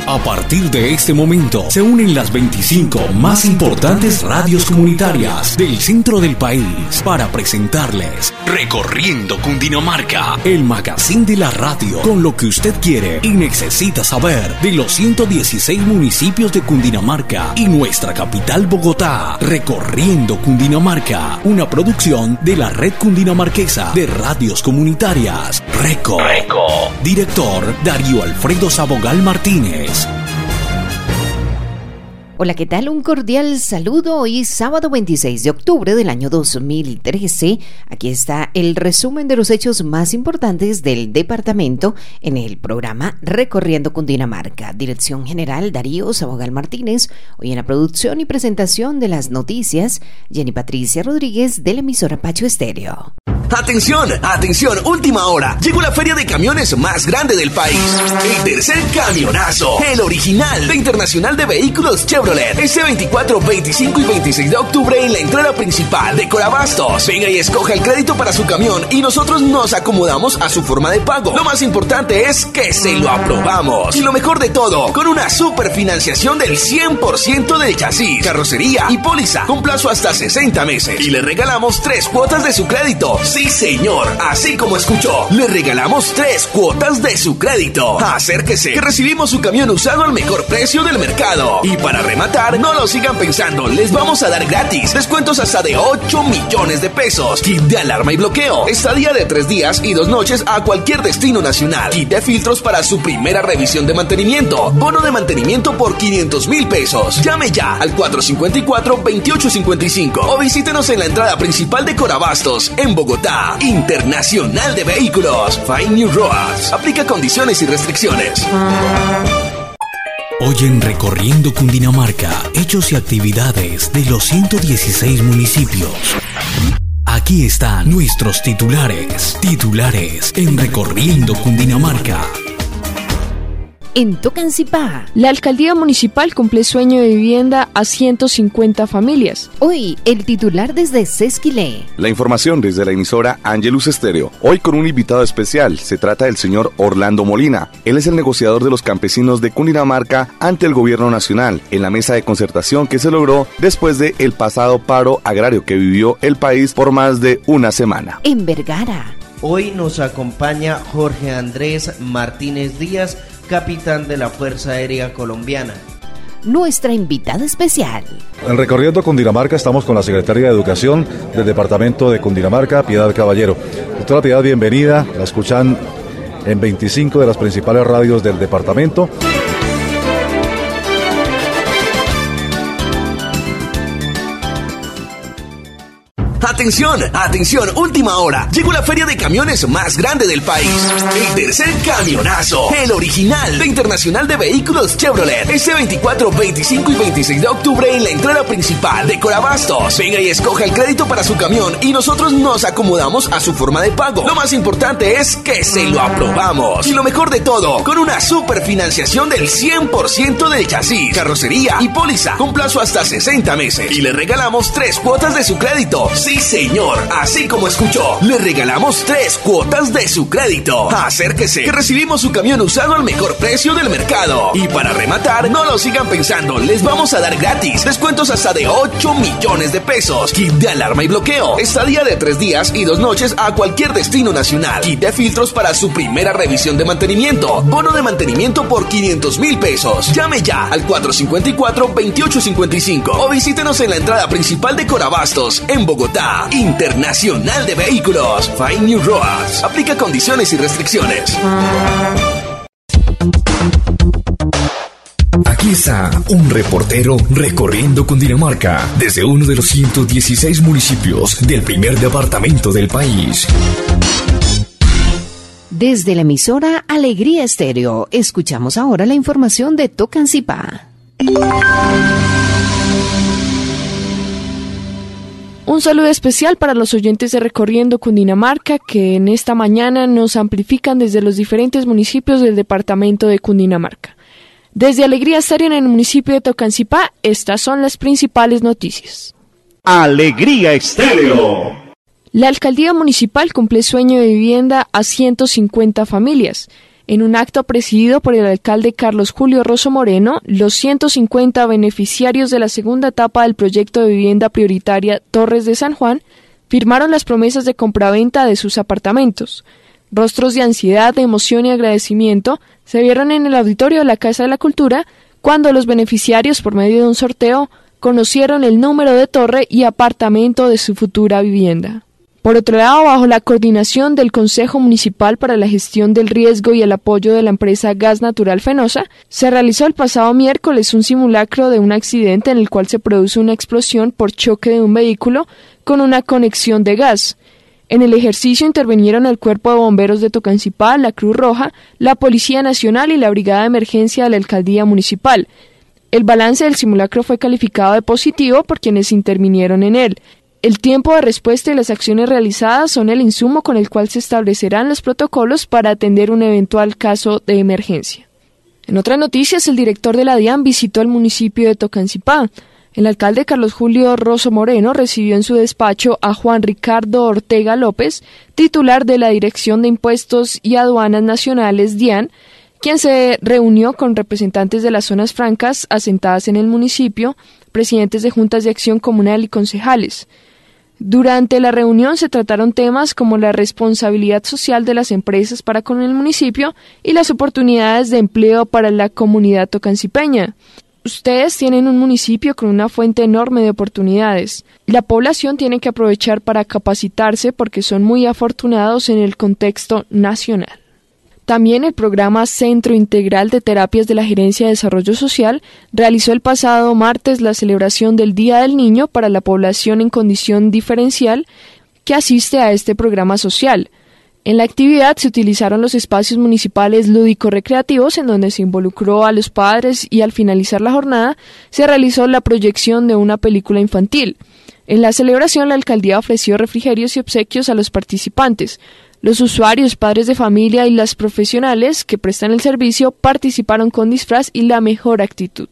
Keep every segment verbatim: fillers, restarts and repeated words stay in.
A partir de este momento se unen las veinticinco más importantes radios comunitarias del centro del país para presentarles Recorriendo Cundinamarca, el magazine de la radio con lo que usted quiere y necesita saber de los ciento dieciséis municipios de Cundinamarca y nuestra capital Bogotá. Recorriendo Cundinamarca, una producción de la Red Cundinamarquesa de Radios Comunitarias. Reco. Reco. Director Darío Alfredo Sabogal Martínez. Hola, ¿qué tal? Un cordial saludo. Hoy sábado veintiséis de octubre del año dos mil trece. Aquí está el resumen de los hechos más importantes del departamento en el programa Recorriendo Cundinamarca. Dirección General Darío Sabogal Martínez. Hoy en la producción y presentación de las noticias, Jenny Patricia Rodríguez de la emisora Pacho Estéreo. Atención, atención, última hora. Llegó la feria de camiones más grande del país. El tercer camionazo, el original de Internacional de Vehículos Chevrolet. Este veinticuatro, veinticinco y veintiséis de octubre en la entrada principal de Corabastos. Venga y escoja el crédito para su camión y nosotros nos acomodamos a su forma de pago. Lo más importante es que se lo aprobamos. Y lo mejor de todo, con una super financiación del cien por ciento del chasis, carrocería y póliza, con plazo hasta sesenta meses. Y le regalamos tres cuotas de su crédito. Sí, señor, así como escuchó, le regalamos tres cuotas de su crédito. Acérquese, que recibimos su camión usado al mejor precio del mercado. Y para rematar, no lo sigan pensando, les vamos a dar gratis descuentos hasta de ocho millones de pesos. Kit de alarma y bloqueo, estadía de tres días y dos noches a cualquier destino nacional. Kit de filtros para su primera revisión de mantenimiento. Bono de mantenimiento por quinientos mil pesos. Llame ya al cuatro cinco cuatro, veintiocho cincuenta y cinco o visítenos en la entrada principal de Corabastos, en Bogotá. Internacional de Vehículos. Find New Roads. Aplica condiciones y restricciones. Hoy en Recorriendo Cundinamarca, hechos y actividades de los ciento dieciséis municipios. Aquí están nuestros titulares. Titulares en Recorriendo Cundinamarca. En Tocancipá, la alcaldía municipal cumple sueño de vivienda a ciento cincuenta familias. Hoy, el titular desde Sesquilé. La información desde la emisora Angelus Estéreo. Hoy con un invitado especial. Se trata del señor Orlando Molina. Él es el negociador de los campesinos de Cundinamarca ante el gobierno nacional en la mesa de concertación que se logró después de el pasado paro agrario que vivió el país por más de una semana. En Vergara. Hoy nos acompaña Jorge Andrés Martínez Díaz, capitán de la Fuerza Aérea Colombiana. Nuestra invitada especial. En Recorriendo Cundinamarca estamos con la secretaria de Educación del departamento de Cundinamarca, Piedad Caballero. Doctora Piedad, bienvenida. La escuchan en veinticinco de las principales radios del departamento. Atención, atención, última hora. Llegó la feria de camiones más grande del país. El tercer camionazo, el original de Internacional de Vehículos Chevrolet. Este veinticuatro, veinticinco y veintiséis de octubre en la entrada principal de Corabastos. Venga y escoja el crédito para su camión y nosotros nos acomodamos a su forma de pago. Lo más importante es que se lo aprobamos. Y lo mejor de todo, con una super financiación del cien por ciento del chasis, carrocería y póliza, con plazo hasta sesenta meses. Y le regalamos tres cuotas de su crédito. Sí, señor, así como escuchó, le regalamos tres cuotas de su crédito. Acérquese, que recibimos su camión usado al mejor precio del mercado. Y para rematar, no lo sigan pensando, les vamos a dar gratis descuentos hasta de ocho millones de pesos. Kit de alarma y bloqueo, estadía de tres días y dos noches a cualquier destino nacional. Kit de filtros para su primera revisión de mantenimiento. Bono de mantenimiento por quinientos mil pesos. Llame ya al cuatro cinco cuatro, veintiocho cincuenta y cinco o visítenos en la entrada principal de Corabastos, en Bogotá. Internacional de Vehículos. Find New Roads. Aplica condiciones y restricciones. Aquí está un reportero recorriendo Cundinamarca desde uno de los ciento dieciséis municipios del primer departamento del país. Desde la emisora Alegría Estéreo, escuchamos ahora la información de Tocancipá. Un saludo especial para los oyentes de Recorriendo Cundinamarca que en esta mañana nos amplifican desde los diferentes municipios del departamento de Cundinamarca. Desde Alegría Estéreo en el municipio de Tocancipá, estas son las principales noticias. Alegría Estéreo. La alcaldía municipal cumple sueño de vivienda a ciento cincuenta familias. En un acto presidido por el alcalde Carlos Julio Rosso Moreno, los ciento cincuenta beneficiarios de la segunda etapa del proyecto de vivienda prioritaria Torres de San Juan firmaron las promesas de compraventa de sus apartamentos. Rostros de ansiedad, emoción y agradecimiento se vieron en el auditorio de la Casa de la Cultura cuando los beneficiarios, por medio de un sorteo, conocieron el número de torre y apartamento de su futura vivienda. Por otro lado, bajo la coordinación del Consejo Municipal para la Gestión del Riesgo y el apoyo de la empresa Gas Natural Fenosa, se realizó el pasado miércoles un simulacro de un accidente en el cual se produce una explosión por choque de un vehículo con una conexión de gas. En el ejercicio intervinieron el Cuerpo de Bomberos de Tocancipá, la Cruz Roja, la Policía Nacional y la Brigada de Emergencia de la Alcaldía Municipal. El balance del simulacro fue calificado de positivo por quienes intervinieron en él. El tiempo de respuesta y las acciones realizadas son el insumo con el cual se establecerán los protocolos para atender un eventual caso de emergencia. En otras noticias, el director de la DIAN visitó el municipio de Tocancipá. El alcalde Carlos Julio Rosso Moreno recibió en su despacho a Juan Ricardo Ortega López, titular de la Dirección de Impuestos y Aduanas Nacionales DIAN, quien se reunió con representantes de las zonas francas asentadas en el municipio, presidentes de juntas de acción comunal y concejales. Durante la reunión se trataron temas como la responsabilidad social de las empresas para con el municipio y las oportunidades de empleo para la comunidad tocancipeña. Ustedes tienen un municipio con una fuente enorme de oportunidades. La población tiene que aprovechar para capacitarse porque son muy afortunados en el contexto nacional. También el programa Centro Integral de Terapias de la Gerencia de Desarrollo Social realizó el pasado martes la celebración del Día del Niño para la población en condición diferencial que asiste a este programa social. En la actividad se utilizaron los espacios municipales lúdico-recreativos en donde se involucró a los padres y al finalizar la jornada se realizó la proyección de una película infantil. En la celebración la alcaldía ofreció refrigerios y obsequios a los participantes. Los usuarios, padres de familia y las profesionales que prestan el servicio participaron con disfraz y la mejor actitud.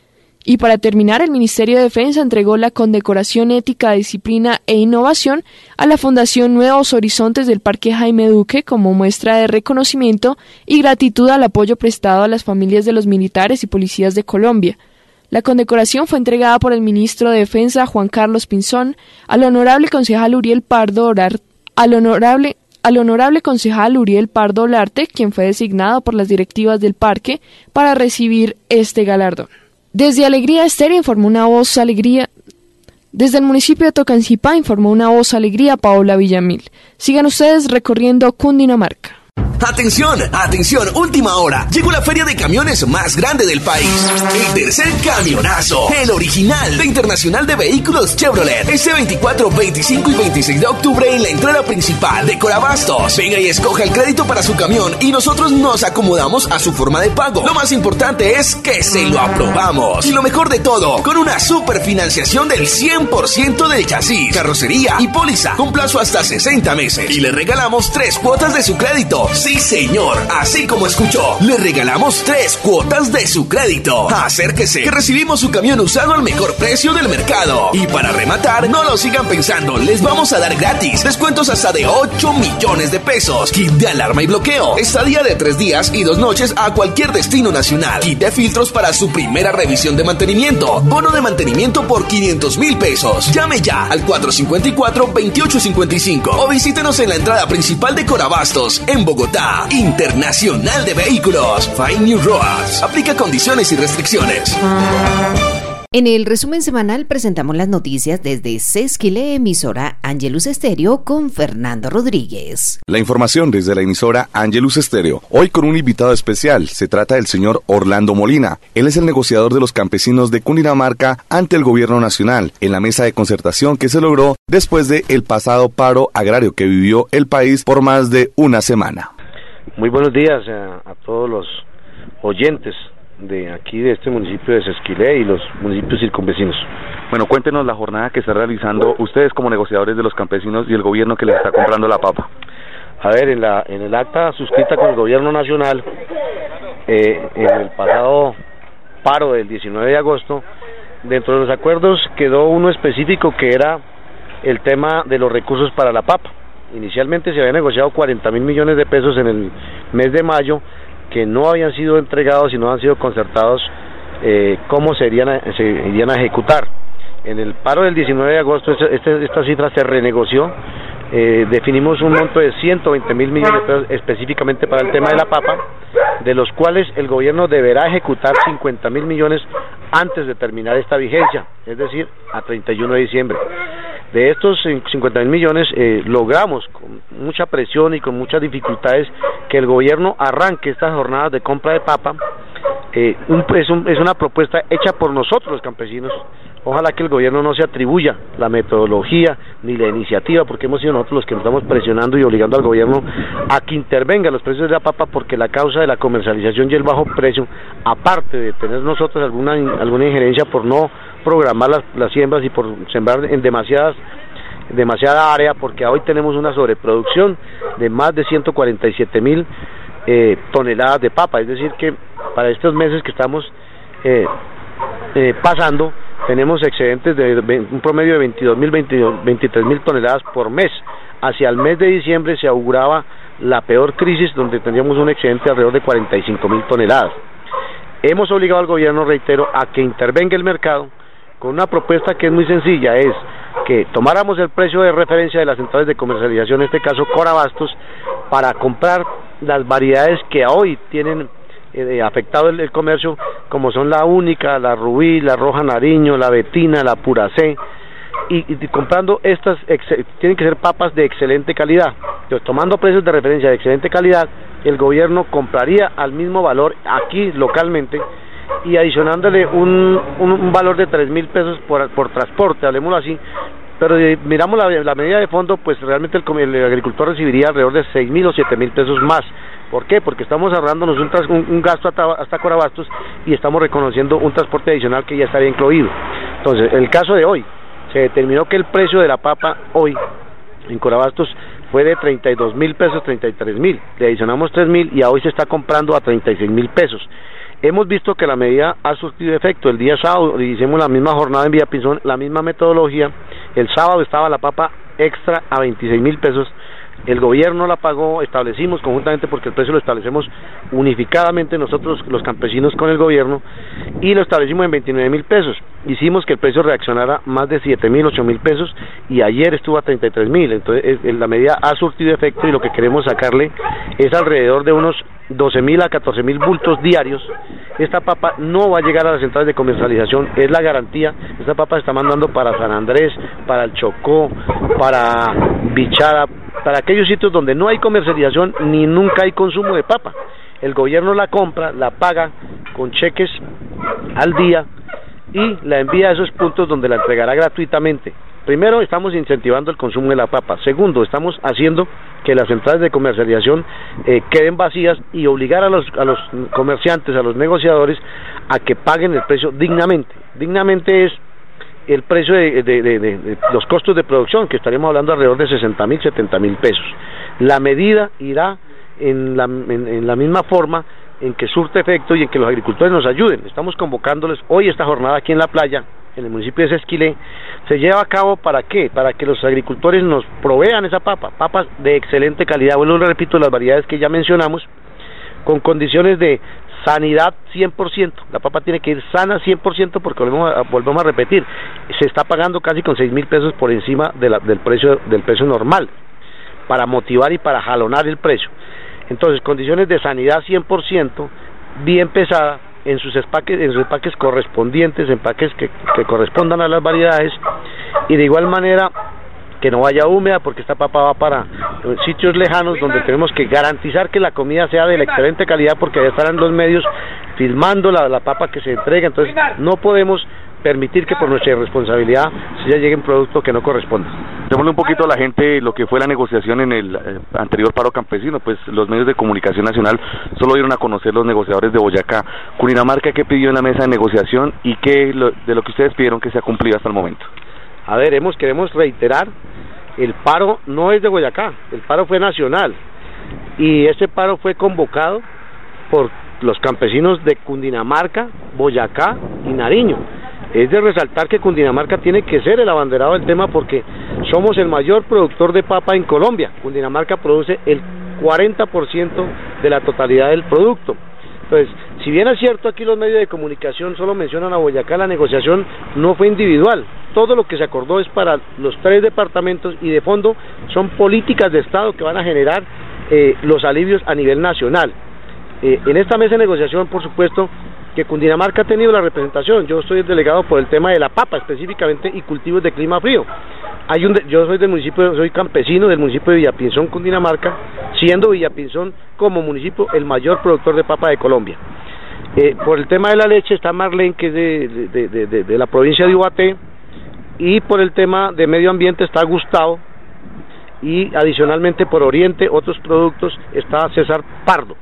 Y para terminar, el Ministerio de Defensa entregó la condecoración Ética, Disciplina e Innovación a la Fundación Nuevos Horizontes del Parque Jaime Duque como muestra de reconocimiento y gratitud al apoyo prestado a las familias de los militares y policías de Colombia. La condecoración fue entregada por el ministro de Defensa, Juan Carlos Pinzón, al honorable concejal Uriel Pardo Orar, al honorable al honorable concejal Uriel Pardo Olarte, quien fue designado por las directivas del parque para recibir este galardón. Desde Alegría Estéreo informó una voz Alegría. Desde el municipio de Tocancipá informó una voz Alegría Paola Villamil. Sigan ustedes recorriendo Cundinamarca. Atención, atención, última hora. Llegó la feria de camiones más grande del país. El tercer camionazo, el original de Internacional de Vehículos Chevrolet. Este veinticuatro, veinticinco y veintiséis de octubre en la entrada principal de Corabastos. Venga y escoja el crédito para su camión y nosotros nos acomodamos a su forma de pago. Lo más importante es que se lo aprobamos. Y lo mejor de todo, con una super financiación del cien por ciento del chasis, carrocería y póliza, con plazo hasta sesenta meses. Y le regalamos tres cuotas de su crédito. Sí, señor, así como escuchó, le regalamos tres cuotas de su crédito. Acérquese, que recibimos su camión usado al mejor precio del mercado. Y para rematar, no lo sigan pensando, les vamos a dar gratis descuentos hasta de ocho millones de pesos. Kit de alarma y bloqueo, estadía de tres días y dos noches a cualquier destino nacional. Kit de filtros para su primera revisión de mantenimiento. Bono de mantenimiento por quinientos mil pesos. Llame ya al cuatro cinco cuatro, veintiocho cincuenta y cinco o visítenos en la entrada principal de Corabastos, en Bogotá. Internacional de Vehículos. Find New Roads. Aplica condiciones y restricciones. En el resumen semanal presentamos las noticias desde Sesquile, emisora Angelus Estéreo, con Fernando Rodríguez. La información desde la emisora Angelus Estéreo. Hoy con un invitado especial. Se trata del señor Orlando Molina. Él es el negociador de los campesinos de Cundinamarca ante el gobierno nacional en la mesa de concertación que se logró después del pasado paro agrario que vivió el país por más de una semana. Muy buenos días a, a todos los oyentes de aquí, de este municipio de Sesquilé y los municipios circunvecinos. Bueno, cuéntenos la jornada que está realizando ustedes como negociadores de los campesinos y el gobierno que les está comprando la papa. A ver, en, la, en el acta suscrita con el gobierno nacional, eh, en el pasado paro del diecinueve de agosto, dentro de los acuerdos quedó uno específico que era el tema de los recursos para la papa. Inicialmente se había negociado cuarenta mil millones de pesos en el mes de mayo, que no habían sido entregados y no han sido concertados, eh, cómo se irían, a, se irían a ejecutar. En el paro del diecinueve de agosto este, este, esta cifra se renegoció, eh, definimos un monto de ciento veinte mil millones de pesos específicamente para el tema de la papa, de los cuales el gobierno deberá ejecutar cincuenta mil millones antes de terminar esta vigencia, es decir, a treinta y uno de diciembre. De estos cincuenta mil millones eh, logramos con mucha presión y con muchas dificultades que el gobierno arranque estas jornadas de compra de papa. Eh, un, es, un, es una propuesta hecha por nosotros los campesinos. Ojalá que el gobierno no se atribuya la metodología ni la iniciativa, porque hemos sido nosotros los que nos estamos presionando y obligando al gobierno a que intervenga en los precios de la papa, porque la causa de la comercialización y el bajo precio, aparte de tener nosotros alguna alguna injerencia por no programar las, las siembras y por sembrar en demasiadas demasiada área, porque hoy tenemos una sobreproducción de más de ciento cuarenta y siete mil eh, toneladas de papa, es decir que para estos meses que estamos eh, eh, pasando tenemos excedentes de un promedio de veintidós mil, veintitrés mil toneladas por mes. Hacia el mes de diciembre se auguraba la peor crisis, donde tendríamos un excedente de alrededor de cuarenta y cinco mil toneladas. Hemos obligado al gobierno, reitero, a que intervenga el mercado con una propuesta que es muy sencilla, es que tomáramos el precio de referencia de las centrales de comercialización, en este caso Corabastos, para comprar las variedades que hoy tienen Eh, afectado el, el comercio, como son la única, la rubí, la roja nariño, la betina, la pura C, y, y comprando estas, tienen que ser papas de excelente calidad. Entonces, tomando precios de referencia de excelente calidad, el gobierno compraría al mismo valor aquí localmente y adicionándole un, un, un valor de tres mil pesos por, por transporte, hablemoslo así. Pero si miramos la, la medida de fondo, pues realmente el, el agricultor recibiría alrededor de seis mil o siete mil pesos más. ¿Por qué? Porque estamos ahorrándonos un, tras, un, un gasto hasta, hasta Corabastos y estamos reconociendo un transporte adicional que ya estaría incluido. Entonces, en el caso de hoy, se determinó que el precio de la papa hoy en Corabastos fue de treinta y dos mil pesos, treinta y tres mil. Le adicionamos tres mil y a hoy se está comprando a treinta y seis mil pesos. Hemos visto que la medida ha surtido efecto. El día sábado hicimos la misma jornada en Villapinzón, la misma metodología. El sábado estaba la papa extra a veintiséis mil pesos. El gobierno la pagó, establecimos conjuntamente, porque el precio lo establecemos unificadamente nosotros los campesinos con el gobierno, y lo establecimos en veintinueve mil pesos. Hicimos que el precio reaccionara más de siete mil, ocho mil pesos, y ayer estuvo a treinta y tres mil. Entonces es, la medida ha surtido efecto y lo que queremos sacarle es alrededor de unos doce mil a catorce mil bultos diarios. Esta papa no va a llegar a las centrales de comercialización, es la garantía. Esta papa se está mandando para San Andrés, para el Chocó, para Bichada, para aquellos sitios donde no hay comercialización ni nunca hay consumo de papa. El gobierno la compra, la paga con cheques al día y la envía a esos puntos donde la entregará gratuitamente. Primero, estamos incentivando el consumo de la papa. Segundo, estamos haciendo que las centrales de comercialización eh, queden vacías y obligar a los, a los comerciantes, a los negociadores, a que paguen el precio dignamente. Dignamente es el precio de, de, de, de, de los costos de producción, que estaríamos hablando alrededor de sesenta mil, setenta mil pesos. La medida irá en la, en, en la misma forma en que surte efecto y en que los agricultores nos ayuden. Estamos convocándoles hoy esta jornada aquí en la playa, en el municipio de Sesquilé. Se lleva a cabo ¿para qué? Para que los agricultores nos provean esa papa, papas de excelente calidad. Bueno, le repito las variedades que ya mencionamos, con condiciones de sanidad cien por ciento. La papa tiene que ir sana cien por ciento, porque volvemos a, volvemos a repetir, se está pagando casi con seis mil pesos por encima de la, del precio del precio normal, para motivar y para jalonar el precio. Entonces, condiciones de sanidad cien por ciento, bien pesada, en sus empaques, en sus empaques correspondientes, empaques que, que correspondan a las variedades, y de igual manera que no vaya húmeda, porque esta papa va para sitios lejanos donde tenemos que garantizar que la comida sea de la excelente calidad, porque allá estarán los medios filmando la, la papa que se entrega. Entonces no podemos permitir que por nuestra irresponsabilidad se ya llegue un producto que no corresponda. Démosle un poquito a la gente lo que fue la negociación en el eh, anterior paro campesino. Pues los medios de comunicación nacional solo dieron a conocer los negociadores de Boyacá. Cundinamarca, ¿qué pidió en la mesa de negociación y qué lo, de lo que ustedes pidieron que se ha cumplido hasta el momento? A ver, hemos, queremos reiterar, el paro no es de Boyacá, el paro fue nacional, y ese paro fue convocado por los campesinos de Cundinamarca, Boyacá y Nariño. Es de resaltar que Cundinamarca tiene que ser el abanderado del tema, porque somos el mayor productor de papa en Colombia. Cundinamarca produce el cuarenta por ciento de la totalidad del producto. Entonces, si bien es cierto, aquí los medios de comunicación solo mencionan a Boyacá, la negociación no fue individual. Todo lo que se acordó es para los tres departamentos y de fondo son políticas de Estado que van a generar eh, los alivios a nivel nacional. Eh, en esta mesa de negociación, por supuesto, que Cundinamarca ha tenido la representación. Yo soy el delegado por el tema de la papa específicamente y cultivos de clima frío. Hay un de, yo soy del municipio, soy campesino del municipio de Villapinzón, Cundinamarca, siendo Villapinzón como municipio el mayor productor de papa de Colombia. Eh, por el tema de la leche está Marlene, que es de, de, de, de, de la provincia de Ubaté, y por el tema de medio ambiente está Gustavo, y adicionalmente por Oriente, otros productos, está César Pardo.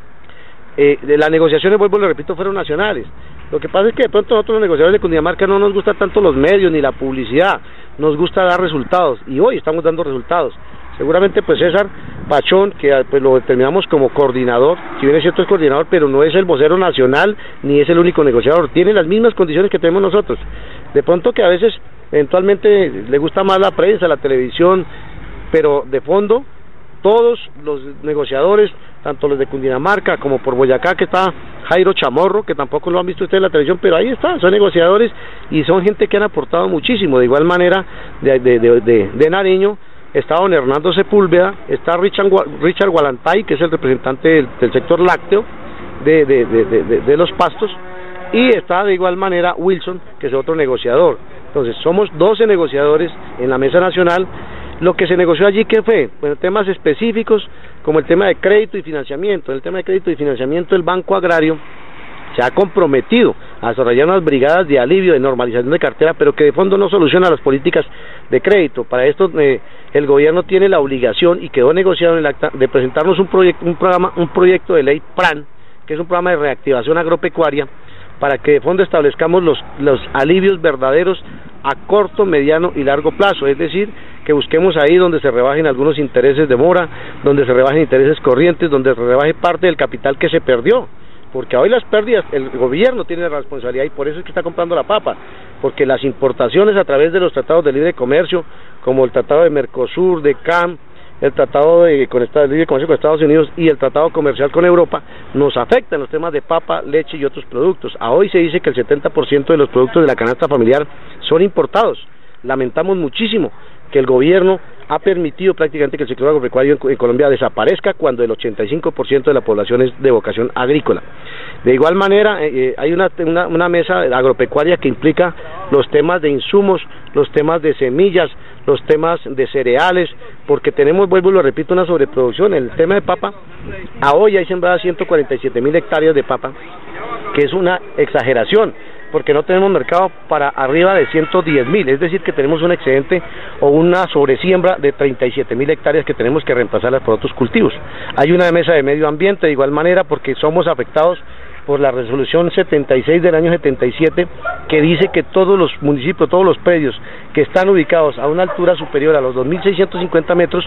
Eh, de las negociaciones, vuelvo y lo repito, fueron nacionales. Lo que pasa es que de pronto nosotros los negociadores de Cundinamarca no nos gusta tanto los medios ni la publicidad, nos gusta dar resultados, y hoy estamos dando resultados. Seguramente pues César Pachón, que pues lo determinamos como coordinador, si bien es cierto es coordinador, pero no es el vocero nacional, ni es el único negociador, tiene las mismas condiciones que tenemos nosotros. De pronto que a veces, eventualmente, le gusta más la prensa, la televisión, pero de fondo, todos los negociadores, tanto los de Cundinamarca como por Boyacá, que está Jairo Chamorro, que tampoco lo han visto ustedes en la televisión, pero ahí está, son negociadores y son gente que han aportado muchísimo. De igual manera, de, de, de, de, de Nariño, está don Hernando Sepúlveda, está Richard, Richard Gualantay, que es el representante del, del sector lácteo de, de, de, de, de, de los pastos, y está de igual manera Wilson, que es otro negociador. Entonces, somos doce negociadores en la mesa nacional. Lo que se negoció allí, ¿qué fue? Bueno, temas específicos como el tema de crédito y financiamiento. En el tema de crédito y financiamiento, el Banco Agrario se ha comprometido a desarrollar unas brigadas de alivio, de normalización de cartera, pero que de fondo no soluciona las políticas de crédito. Para esto eh, el gobierno tiene la obligación, y quedó negociado en el acta, de presentarnos un proyecto, un programa, un proyecto de ley PRAN, que es un programa de reactivación agropecuaria, para que de fondo establezcamos los, los alivios verdaderos a corto, mediano y largo plazo, es decir, que busquemos ahí donde se rebajen algunos intereses de mora, donde se rebajen intereses corrientes, donde se rebaje parte del capital que se perdió, porque hoy las pérdidas, el gobierno tiene la responsabilidad y por eso es que está comprando la papa, porque las importaciones a través de los tratados de libre comercio, como el tratado de Mercosur, de C A M, el tratado de, con esta, de libre comercio con Estados Unidos y el tratado comercial con Europa, nos afectan los temas de papa, leche y otros productos. A hoy se dice que el setenta por ciento de los productos de la canasta familiar son importados. Lamentamos muchísimo que el gobierno ha permitido prácticamente que el sector agropecuario en, en Colombia desaparezca cuando el ochenta y cinco por ciento de la población es de vocación agrícola. De igual manera, eh, hay una, una, una mesa agropecuaria que implica los temas de insumos, los temas de semillas, los temas de cereales, porque tenemos, vuelvo y lo repito, una sobreproducción. En el tema de papa, a hoy hay sembradas ciento cuarenta y siete mil hectáreas de papa, que es una exageración, porque no tenemos mercado para arriba de ciento diez mil, es decir, que tenemos un excedente o una sobresiembra de treinta y siete mil hectáreas que tenemos que reemplazarlas por otros cultivos. Hay una mesa de medio ambiente de igual manera, porque somos afectados por la resolución setenta y seis del año setenta y siete, que dice que todos los municipios, todos los predios que están ubicados a una altura superior a los dos mil seiscientos cincuenta metros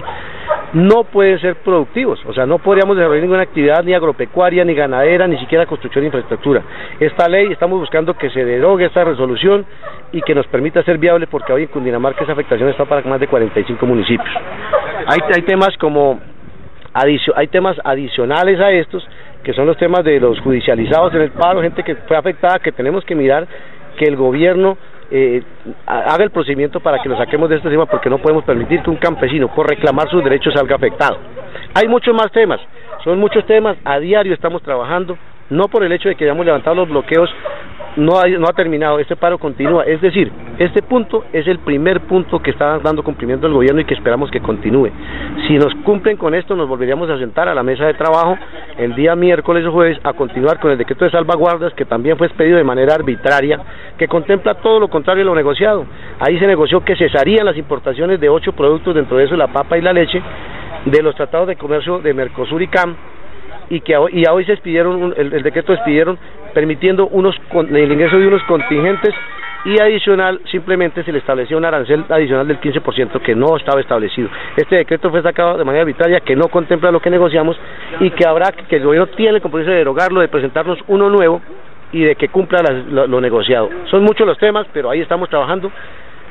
no pueden ser productivos, o sea, no podríamos desarrollar ninguna actividad ni agropecuaria, ni ganadera, ni siquiera construcción de infraestructura. Esta ley, estamos buscando que se derogue esta resolución y que nos permita ser viable, porque hoy en Cundinamarca esa afectación está para más de cuarenta y cinco municipios. Hay, hay temas como, adicio, hay temas adicionales a estos, que son los temas de los judicializados en el paro, gente que fue afectada, que tenemos que mirar que el gobierno eh, haga el procedimiento para que lo saquemos de este tema, porque no podemos permitir que un campesino por reclamar sus derechos salga afectado. Hay muchos más temas, son muchos temas, a diario estamos trabajando, no por el hecho de que hayamos levantado los bloqueos, no ha, no ha terminado, este paro continúa, es decir, este punto es el primer punto que está dando cumplimiento el gobierno y que esperamos que continúe. Si nos cumplen con esto, nos volveríamos a sentar a la mesa de trabajo el día miércoles o jueves a continuar con el decreto de salvaguardas, que también fue expedido de manera arbitraria, que contempla todo lo contrario a lo negociado. Ahí se negoció que cesarían las importaciones de ocho productos, dentro de eso la papa y la leche, de los tratados de comercio de Mercosur y C A M, y que hoy, y a hoy se expidieron, el, el decreto expidieron permitiendo unos el ingreso de unos contingentes, y adicional simplemente se le establecía un arancel adicional del quince por ciento que no estaba establecido. Este decreto fue sacado de manera arbitraria, que no contempla lo que negociamos, y que habrá que el gobierno tiene el compromiso de derogarlo, de presentarnos uno nuevo y de que cumpla la, lo, lo negociado. Son muchos los temas, pero ahí estamos trabajando.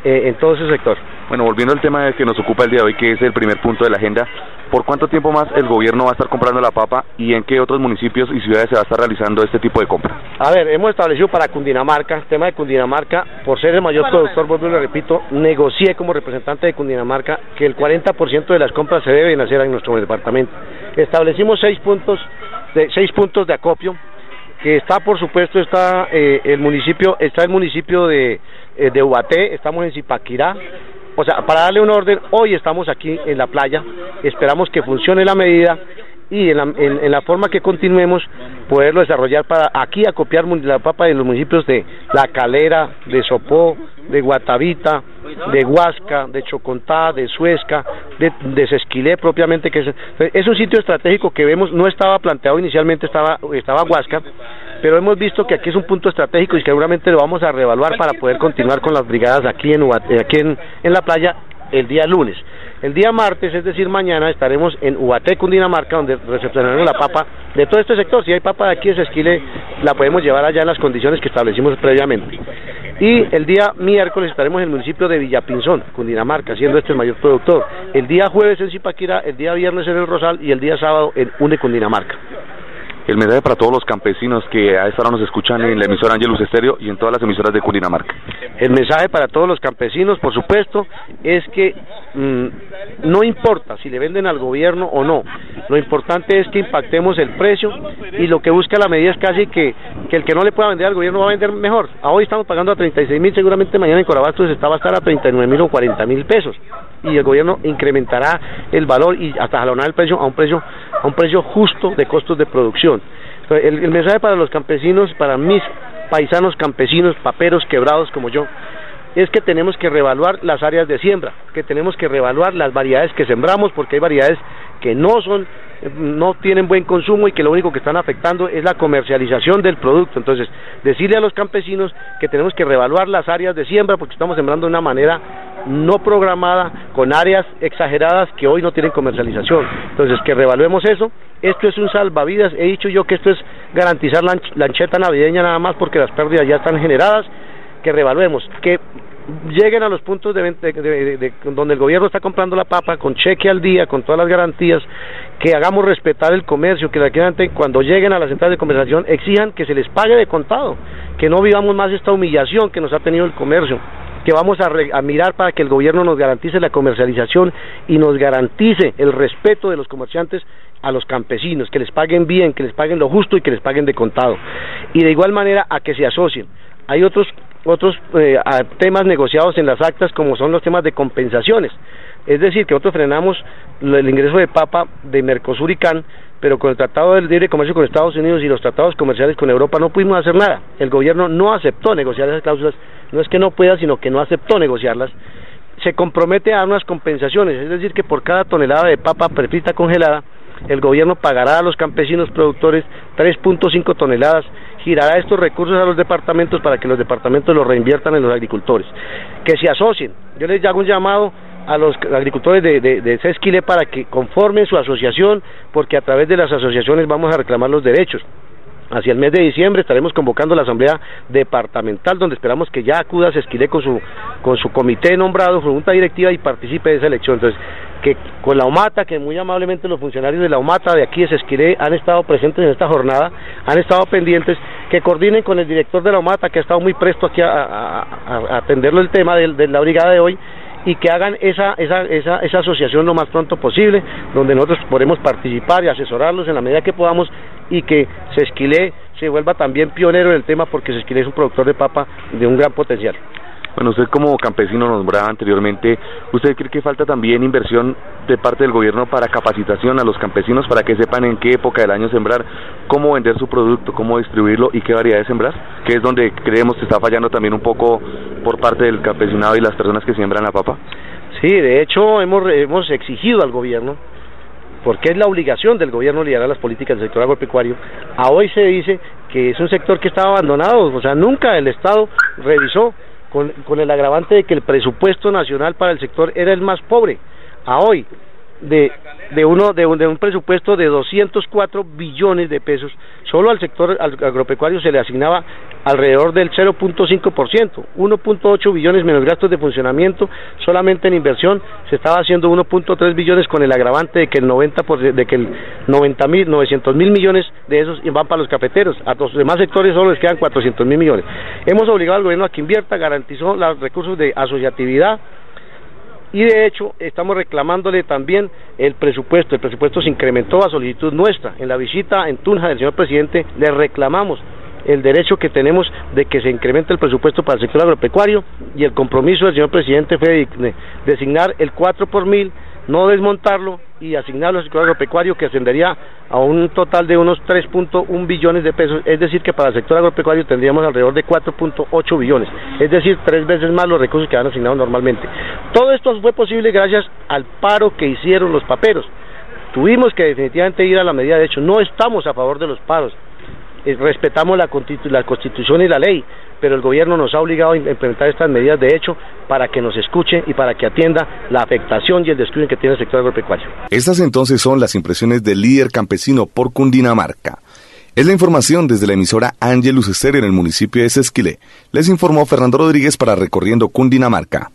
eh, en todo ese sector. Bueno, volviendo al tema que nos ocupa el día de hoy, que es el primer punto de la agenda, ¿por cuánto tiempo más el gobierno va a estar comprando la papa y en qué otros municipios y ciudades se va a estar realizando este tipo de compra? A ver, hemos establecido para Cundinamarca, el tema de Cundinamarca, por ser el mayor productor, vuelvo y lo repito, negocié como representante de Cundinamarca que el cuarenta por ciento de las compras se deben hacer en nuestro departamento. Establecimos seis puntos de, seis puntos de acopio, que está, por supuesto, está eh, el municipio, está el municipio de, eh, de Ubaté, estamos en Zipaquirá. O sea, para darle un orden, hoy estamos aquí en la playa, esperamos que funcione la medida y en la, en, en la forma que continuemos poderlo desarrollar para aquí acopiar la papa de los municipios de La Calera, de Sopó, de Guatavita, de Huasca, de Chocontá, de Suezca, de, de Sesquilé propiamente, que es, es un sitio estratégico que vemos, no estaba planteado inicialmente, estaba, estaba Huasca, pero hemos visto que aquí es un punto estratégico y seguramente lo vamos a reevaluar para poder continuar con las brigadas aquí en, aquí en, en la playa el día lunes. El día martes, es decir, mañana, estaremos en Ubaté, Cundinamarca, donde recepcionaremos la papa de todo este sector. Si hay papa de aquí de Sesquilé, la podemos llevar allá en las condiciones que establecimos previamente. Y el día miércoles estaremos en el municipio de Villapinzón, Cundinamarca, siendo este el mayor productor. El día jueves en Zipaquirá, el día viernes en El Rosal y el día sábado en UNE, Cundinamarca. El mensaje para todos los campesinos que a esta hora nos escuchan en la emisora Angelus Estéreo y en todas las emisoras de Cundinamarca. El mensaje para todos los campesinos, por supuesto, es que mmm, no importa si le venden al gobierno o no, lo importante es que impactemos el precio y lo que busca la medida es casi que, que el que no le pueda vender al gobierno va a vender mejor. A hoy estamos pagando a treinta y seis mil, seguramente mañana en Corabastos está va a estar a treinta y nueve mil o cuarenta mil pesos y el gobierno incrementará el valor y hasta jalonar el precio a un precio a un precio justo de costos de producción. Entonces, el, el mensaje para los campesinos, para mis paisanos campesinos, paperos quebrados como yo, es que tenemos que reevaluar las áreas de siembra, que tenemos que reevaluar las variedades que sembramos, porque hay variedades que no son, no tienen buen consumo y que lo único que están afectando es la comercialización del producto. Entonces, decirle a los campesinos que tenemos que reevaluar las áreas de siembra porque estamos sembrando de una manera no programada, con áreas exageradas que hoy no tienen comercialización. Entonces, que reevaluemos eso. Esto es un salvavidas. He dicho yo que esto es garantizar la lancheta navideña nada más porque las pérdidas ya están generadas. Que reevaluemos, que lleguen a los puntos de, de, de, de, de donde el gobierno está comprando la papa con cheque al día, con todas las garantías, que hagamos respetar el comercio, que la gente cuando lleguen a las centrales de comercialización exijan que se les pague de contado, que no vivamos más esta humillación que nos ha tenido el comercio, que vamos a, re, a mirar para que el gobierno nos garantice la comercialización y nos garantice el respeto de los comerciantes a los campesinos, que les paguen bien, que les paguen lo justo y que les paguen de contado. Y de igual manera a que se asocien. Hay otros otros eh, temas negociados en las actas como son los temas de compensaciones, es decir, que nosotros frenamos el ingreso de papa de Mercosur y CAN, pero con el Tratado de Libre Comercio con Estados Unidos y los tratados comerciales con Europa no pudimos hacer nada. El gobierno no aceptó negociar esas cláusulas, no es que no pueda, sino que no aceptó negociarlas. Se compromete a dar unas compensaciones, es decir, que por cada tonelada de papa perfita congelada, el gobierno pagará a los campesinos productores tres punto cinco toneladas, girará estos recursos a los departamentos para que los departamentos los reinviertan en los agricultores, que se asocien. Yo les hago un llamado a los agricultores de, de, de Sesquilé para que conformen su asociación, porque a través de las asociaciones vamos a reclamar los derechos. Hacia el mes de diciembre estaremos convocando la asamblea departamental, donde esperamos que ya acuda Sesquilé con su con su comité nombrado, su junta directiva, y participe de esa elección. Entonces, que con la OMATA, que muy amablemente los funcionarios de la OMATA de aquí de Sesquilé han estado presentes en esta jornada, han estado pendientes, que coordinen con el director de la OMATA, que ha estado muy presto aquí a, a, a, a atenderlo el tema de, de la brigada de hoy, y que hagan esa, esa, esa, esa asociación lo más pronto posible, donde nosotros podremos participar y asesorarlos en la medida que podamos, y que Sesquilé se vuelva también pionero en el tema, porque Sesquilé es un productor de papa de un gran potencial. Bueno, usted como campesino nos nombraba anteriormente, ¿usted cree que falta también inversión de parte del gobierno para capacitación a los campesinos para que sepan en qué época del año sembrar, cómo vender su producto, cómo distribuirlo y qué variedades sembrar? Que es donde creemos que está fallando también un poco por parte del campesinado y las personas que siembran la papa. Sí, de hecho hemos, hemos exigido al gobierno, porque es la obligación del gobierno liderar las políticas del sector agropecuario. A hoy se dice que es un sector que estaba abandonado, o sea, nunca el Estado revisó, con, con el agravante de que el presupuesto nacional para el sector era el más pobre. A hoy, de de uno de un, de un presupuesto de doscientos cuatro billones de pesos. Solo al sector agropecuario se le asignaba alrededor del cero punto cinco por ciento, uno punto ocho billones menos gastos de funcionamiento. Solamente en inversión se estaba haciendo uno punto tres billones, con el agravante de que el noventa por ciento, de que el noventa mil, novecientos mil millones de esos van para los cafeteros. A los demás sectores solo les quedan cuatrocientos mil millones. Hemos obligado al gobierno a que invierta, garantizó los recursos de asociatividad, y de hecho estamos reclamándole también el presupuesto. El presupuesto se incrementó a solicitud nuestra. En la visita en Tunja del señor presidente le reclamamos el derecho que tenemos de que se incremente el presupuesto para el sector agropecuario, y el compromiso del señor presidente fue de, de, designar el cuatro por mil, no desmontarlo, y asignarlo al sector agropecuario, que ascendería a un total de unos tres punto uno billones de pesos. Es decir, que para el sector agropecuario tendríamos alrededor de cuatro punto ocho billones, es decir, tres veces más los recursos que han asignado normalmente. Todo esto fue posible gracias al paro que hicieron los paperos. Tuvimos que definitivamente ir a la medida. De hecho, no estamos a favor de los paros, eh, respetamos la, constitu la Constitución y la ley, pero el gobierno nos ha obligado a implementar estas medidas de hecho para que nos escuche y para que atienda la afectación y el descuido que tiene el sector agropecuario. Estas entonces son las impresiones del líder campesino por Cundinamarca. Es la información desde la emisora Angelus Estéreo en el municipio de Sesquilé. Les informó Fernando Rodríguez para Recorriendo Cundinamarca.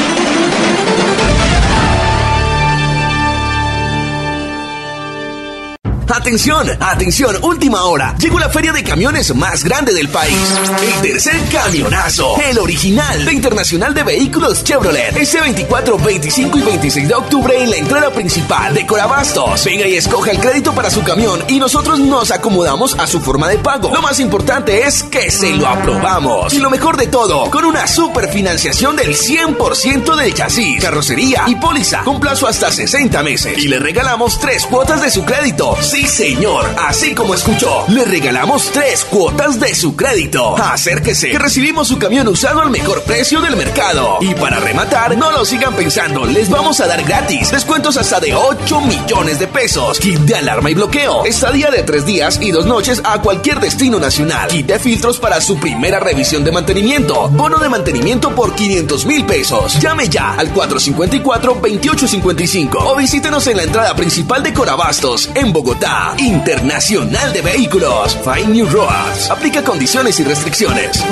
Atención, atención, última hora. Llegó la feria de camiones más grande del país. El tercer camionazo, el original de Internacional de Vehículos Chevrolet. Este veinticuatro, veinticinco y veintiséis de octubre en la entrada principal de Corabastos. Venga y escoja el crédito para su camión y nosotros nos acomodamos a su forma de pago. Lo más importante es que se lo aprobamos. Y lo mejor de todo, con una super financiación del cien por ciento del chasis, carrocería y póliza, con plazo hasta sesenta meses. Y le regalamos tres cuotas de su crédito. Sí, señor, así como escuchó, le regalamos tres cuotas de su crédito. Acérquese, que recibimos su camión usado al mejor precio del mercado. Y para rematar, no lo sigan pensando, les vamos a dar gratis descuentos hasta de ocho millones de pesos. Kit de alarma y bloqueo, estadía de tres días y dos noches a cualquier destino nacional. Kit de filtros para su primera revisión de mantenimiento. Bono de mantenimiento por quinientos mil pesos. Llame ya al cuatro cinco cuatro, veintiocho cincuenta y cinco o visítenos en la entrada principal de Corabastos, en Bogotá. Internacional de Vehículos. Find New Roads. Aplica condiciones y restricciones.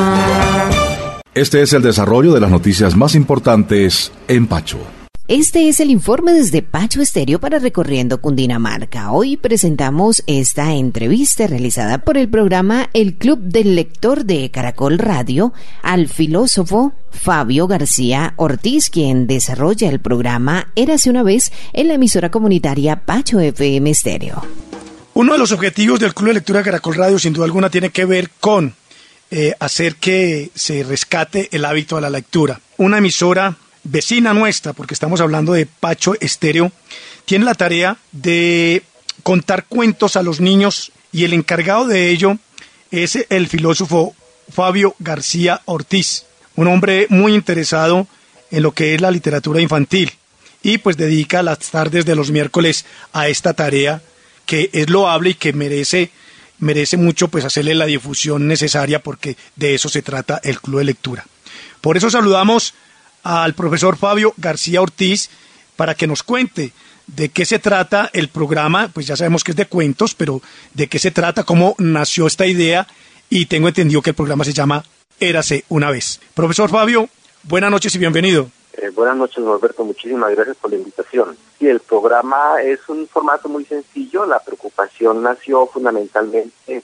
Este es el desarrollo de las noticias más importantes en Pacho. Este es el informe desde Pacho Estéreo para Recorriendo Cundinamarca. Hoy presentamos esta entrevista realizada por el programa El Club del Lector de Caracol Radio al filósofo Fabio García Ortiz, quien desarrolla el programa Érase una vez en la emisora comunitaria Pacho F M Estéreo. Uno de los objetivos del Club de Lectura de Caracol Radio sin duda alguna tiene que ver con eh, hacer que se rescate el hábito a la lectura. Una emisora vecina nuestra, porque estamos hablando de Pacho Estéreo, tiene la tarea de contar cuentos a los niños y el encargado de ello es el filósofo Fabio García Ortiz, un hombre muy interesado en lo que es la literatura infantil y pues dedica las tardes de los miércoles a esta tarea que es loable y que merece, merece mucho pues hacerle la difusión necesaria, porque de eso se trata el Club de Lectura. Por eso saludamos al profesor Fabio García Ortiz para que nos cuente de qué se trata el programa. Pues ya sabemos que es de cuentos, pero de qué se trata, cómo nació esta idea, y tengo entendido que el programa se llama Érase una vez. Profesor Fabio, buenas noches y bienvenido. Eh, buenas noches, Norberto, muchísimas gracias por la invitación. Sí, el programa es un formato muy sencillo. La preocupación nació fundamentalmente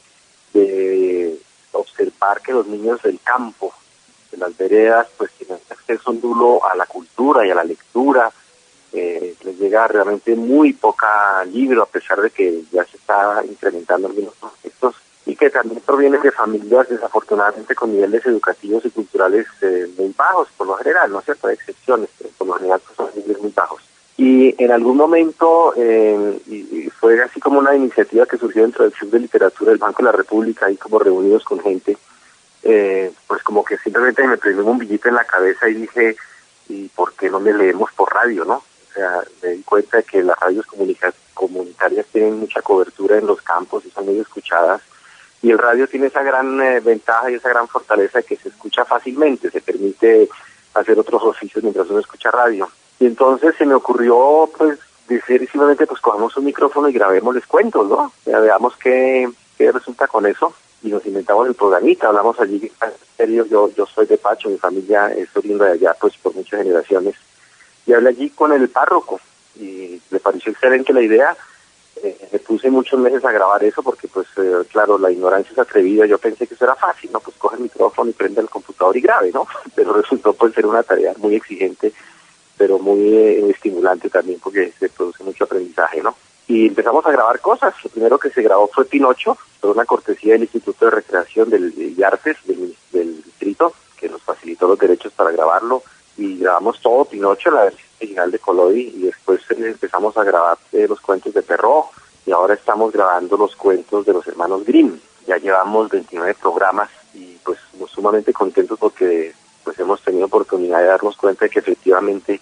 de observar que los niños del campo, de las veredas, pues tienen acceso nulo a la cultura y a la lectura. Eh, les llega realmente muy poca libro, a pesar de que ya se está incrementando algunos aspectos, y que también provienen de familias desafortunadamente con niveles educativos y culturales eh, muy bajos, por lo general, no es cierto, hay excepciones, pero por lo general pues, son niveles muy bajos. Y en algún momento, eh, y, y fue así como una iniciativa que surgió dentro del Club de Literatura del Banco de la República, ahí como reunidos con gente, eh, pues como que simplemente me prendió un billete en la cabeza y dije, ¿y por qué no me leemos por radio, no? O sea, me di cuenta de que las radios comunitarias tienen mucha cobertura en los campos y son muy escuchadas, y el radio tiene esa gran eh, ventaja y esa gran fortaleza de que se escucha fácilmente, se permite hacer otros oficios mientras uno escucha radio. Y entonces se me ocurrió pues de ser simplemente pues cogamos un micrófono y grabémosles cuentos, ¿no? Ya veamos qué, qué resulta con eso. Y nos inventamos el programita, hablamos allí, en serio, yo, yo soy de Pacho, mi familia es oriunda de allá pues por muchas generaciones. Y hablé allí con el párroco y le pareció excelente la idea. Eh, me puse muchos meses a grabar eso porque pues eh, claro, la ignorancia es atrevida, yo pensé que eso era fácil, ¿no? Pues coge el micrófono y prende el computador y grabe, ¿no? Pero resultó pues ser una tarea muy exigente, pero muy eh, estimulante también porque se produce mucho aprendizaje, ¿no? Y empezamos a grabar cosas. Lo primero que se grabó fue Pinocho, por una cortesía del Instituto de Recreación del, y Artes del, del distrito, que nos facilitó los derechos para grabarlo, y grabamos todo Pinocho, la versión original de Collodi, y después eh, empezamos a grabar eh, los cuentos de Perrault, y ahora estamos grabando los cuentos de los hermanos Grimm. Ya llevamos veintinueve programas y pues estamos sumamente contentos porque pues hemos tenido oportunidad de darnos cuenta de que efectivamente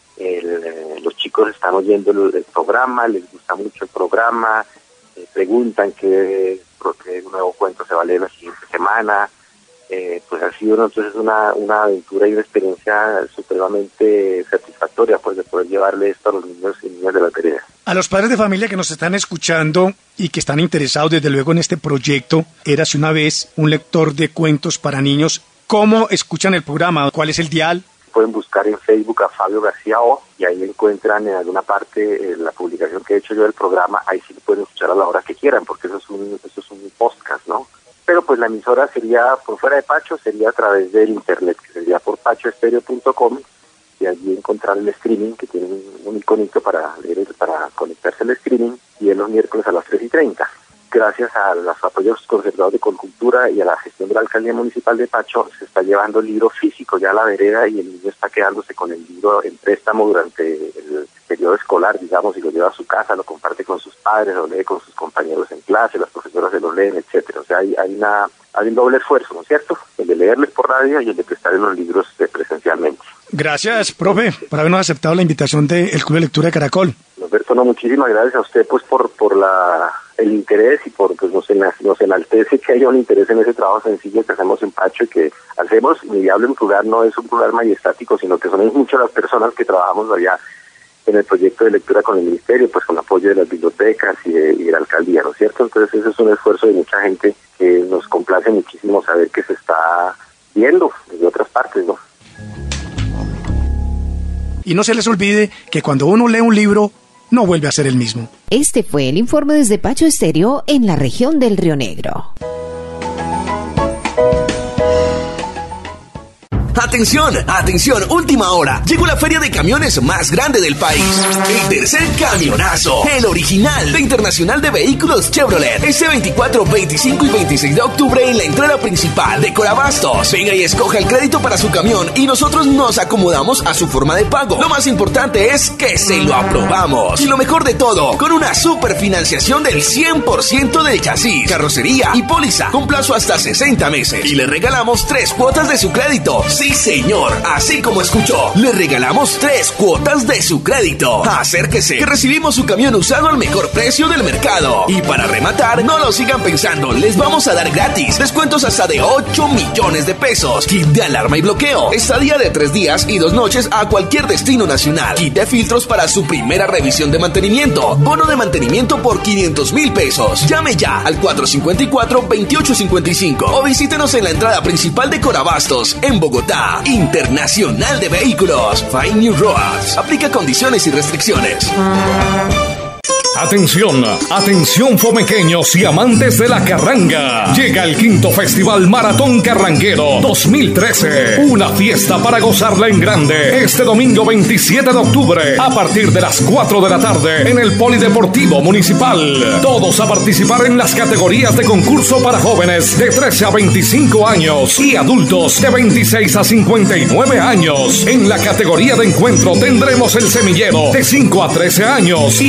el, eh, los chicos están oyendo el, el programa, les gusta mucho el programa, eh, preguntan qué nuevo cuento se va a leer la siguiente semana. Eh, pues ha sido entonces una, una aventura y una experiencia supremamente satisfactoria pues de poder llevarle esto a los niños y niñas de la vereda. A los padres de familia que nos están escuchando y que están interesados desde luego en este proyecto, Érase una vez un lector de cuentos para niños, ¿cómo escuchan el programa? ¿Cuál es el dial? Pueden buscar en Facebook a Fabio García O y ahí encuentran en alguna parte eh, la publicación que he hecho yo del programa. Ahí sí lo pueden escuchar a la hora que quieran porque eso es un, eso es un podcast, ¿no? Pero pues la emisora sería, por fuera de Pacho, sería a través del internet, que sería por pacho estéreo punto com, y allí encontrar el streaming, que tiene un iconito para leer, para conectarse al streaming, y es los miércoles a las tres y treinta. Gracias a los apoyos conservados de Colcultura y a la gestión de la Alcaldía Municipal de Pacho, se está llevando el libro físico ya a la vereda y el niño está quedándose con el libro en préstamo durante el periodo escolar, digamos, y lo lleva a su casa, lo comparte con sus padres, lo lee con sus compañeros en clase, las profesoras se lo leen, etcétera. O sea, hay, hay una hay un doble esfuerzo, ¿no es cierto? El de leerles por radio y el de prestarles los libros eh, presencialmente. Gracias, profe, por habernos aceptado la invitación del Club de Lectura de Caracol. Roberto, no, muchísimas gracias a usted pues por por la el interés y por pues nos, nos enaltece que haya un interés en ese trabajo sencillo que hacemos en Pacho y que hacemos. Mi Diablo en Plural no es un plural majestático, sino que son muchas las personas que trabajamos allá en el proyecto de lectura con el Ministerio, pues con apoyo de las bibliotecas y de, y de la Alcaldía, ¿no es cierto? Entonces ese es un esfuerzo de mucha gente que nos complace muchísimo saber que se está viendo desde otras partes, ¿no? Y no se les olvide que cuando uno lee un libro, no vuelve a ser el mismo. Este fue el informe desde Pacho Estéreo en la región del Río Negro. Atención, atención, última hora. Llegó la feria de camiones más grande del país. El tercer camionazo, el original de Internacional de Vehículos Chevrolet. Este veinticuatro, veinticinco y veintiséis de octubre en la entrada principal de Corabastos. Venga y escoja el crédito para su camión y nosotros nos acomodamos a su forma de pago. Lo más importante es que se lo aprobamos. Y lo mejor de todo, con una super financiación del cien por ciento del chasis, carrocería y póliza, con plazo hasta sesenta meses. Y le regalamos tres cuotas de su crédito. Sí, señor, así como escuchó, le regalamos tres cuotas de su crédito. Acérquese, que recibimos su camión usado al mejor precio del mercado. Y para rematar, no lo sigan pensando, les vamos a dar gratis descuentos hasta de ocho millones de pesos. Kit de alarma y bloqueo, estadía de tres días y dos noches a cualquier destino nacional. Kit de filtros para su primera revisión de mantenimiento. Bono de mantenimiento por quinientos mil pesos. Llame ya al cuatro cinco cuatro, veintiocho cincuenta y cinco o visítenos en la entrada principal de Corabastos, en Bogotá. Internacional de Vehículos. Find New Roads. Aplica condiciones y restricciones. Atención, atención fomequeños y amantes de la carranga. Llega el quinto Festival Maratón Carranguero dos mil trece. Una fiesta para gozarla en grande. Este domingo veintisiete de octubre, a partir de las cuatro de la tarde, en el Polideportivo Municipal. Todos a participar en las categorías de concurso para jóvenes de trece a veinticinco años y adultos de veintiséis a cincuenta y nueve años. En la categoría de encuentro tendremos el semillero de cinco a trece años y adultos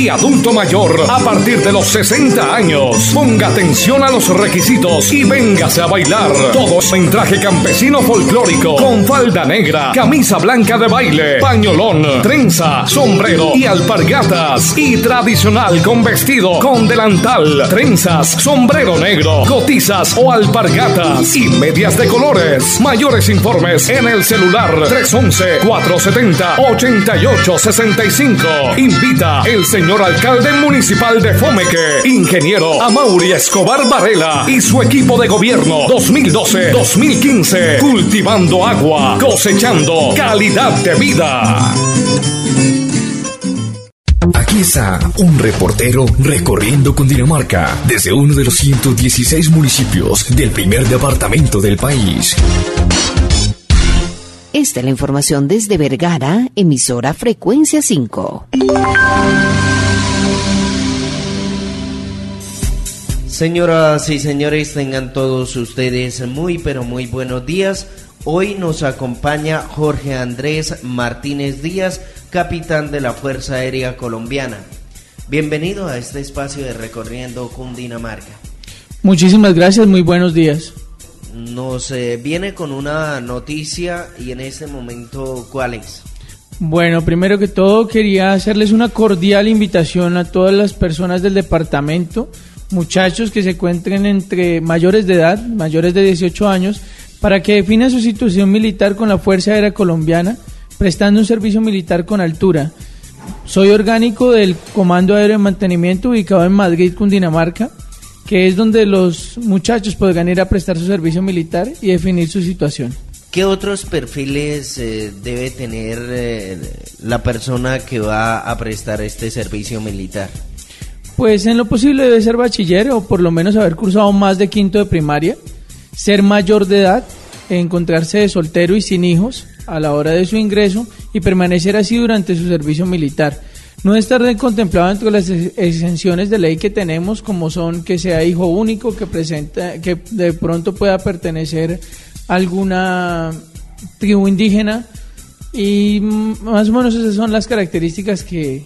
adulto mayor a partir de los sesenta años. Ponga atención a los requisitos y véngase a bailar. Todos en traje campesino folclórico, con falda negra, camisa blanca de baile, pañolón, trenza, sombrero y alpargatas. Y tradicional con vestido, con delantal, trenzas, sombrero negro, cotizas o alpargatas y medias de colores. Mayores informes en el celular tres once, cuatro setenta, ochenta y ocho sesenta y cinco. Invita el señor alcalde municipal de Fomeque, ingeniero Amaury Escobar Varela y su equipo de gobierno dos mil doce dos mil quince. Cultivando agua, cosechando calidad de vida. Aquí está un reportero recorriendo Cundinamarca desde uno de los ciento dieciséis municipios del primer departamento del país. Esta es la información desde Vergara, emisora Frecuencia cinco. Señoras y señores, tengan todos ustedes muy pero muy buenos días. Hoy nos acompaña Jorge Andrés Martínez Díaz, capitán de la Fuerza Aérea Colombiana. Bienvenido a este espacio de Recorriendo Cundinamarca. Muchísimas gracias, muy buenos días. Nos eh, viene con una noticia y en este momento, ¿cuál es? Bueno, primero que todo quería hacerles una cordial invitación a todas las personas del departamento, muchachos que se encuentren entre mayores de edad, mayores de dieciocho años, para que definan su situación militar con la Fuerza Aérea Colombiana, prestando un servicio militar con altura. Soy orgánico del Comando Aéreo de Mantenimiento ubicado en Madrid, Cundinamarca, que es donde los muchachos podrán ir a prestar su servicio militar y definir su situación. ¿Qué otros perfiles eh, debe tener eh, la persona que va a prestar este servicio militar? Pues en lo posible debe ser bachiller o por lo menos haber cursado más de quinto de primaria, ser mayor de edad, encontrarse soltero y sin hijos a la hora de su ingreso y permanecer así durante su servicio militar. No estar contemplado entre las exenciones de ley que tenemos, como son que sea hijo único, que presenta, que de pronto pueda pertenecer a alguna tribu indígena, y más o menos esas son las características que,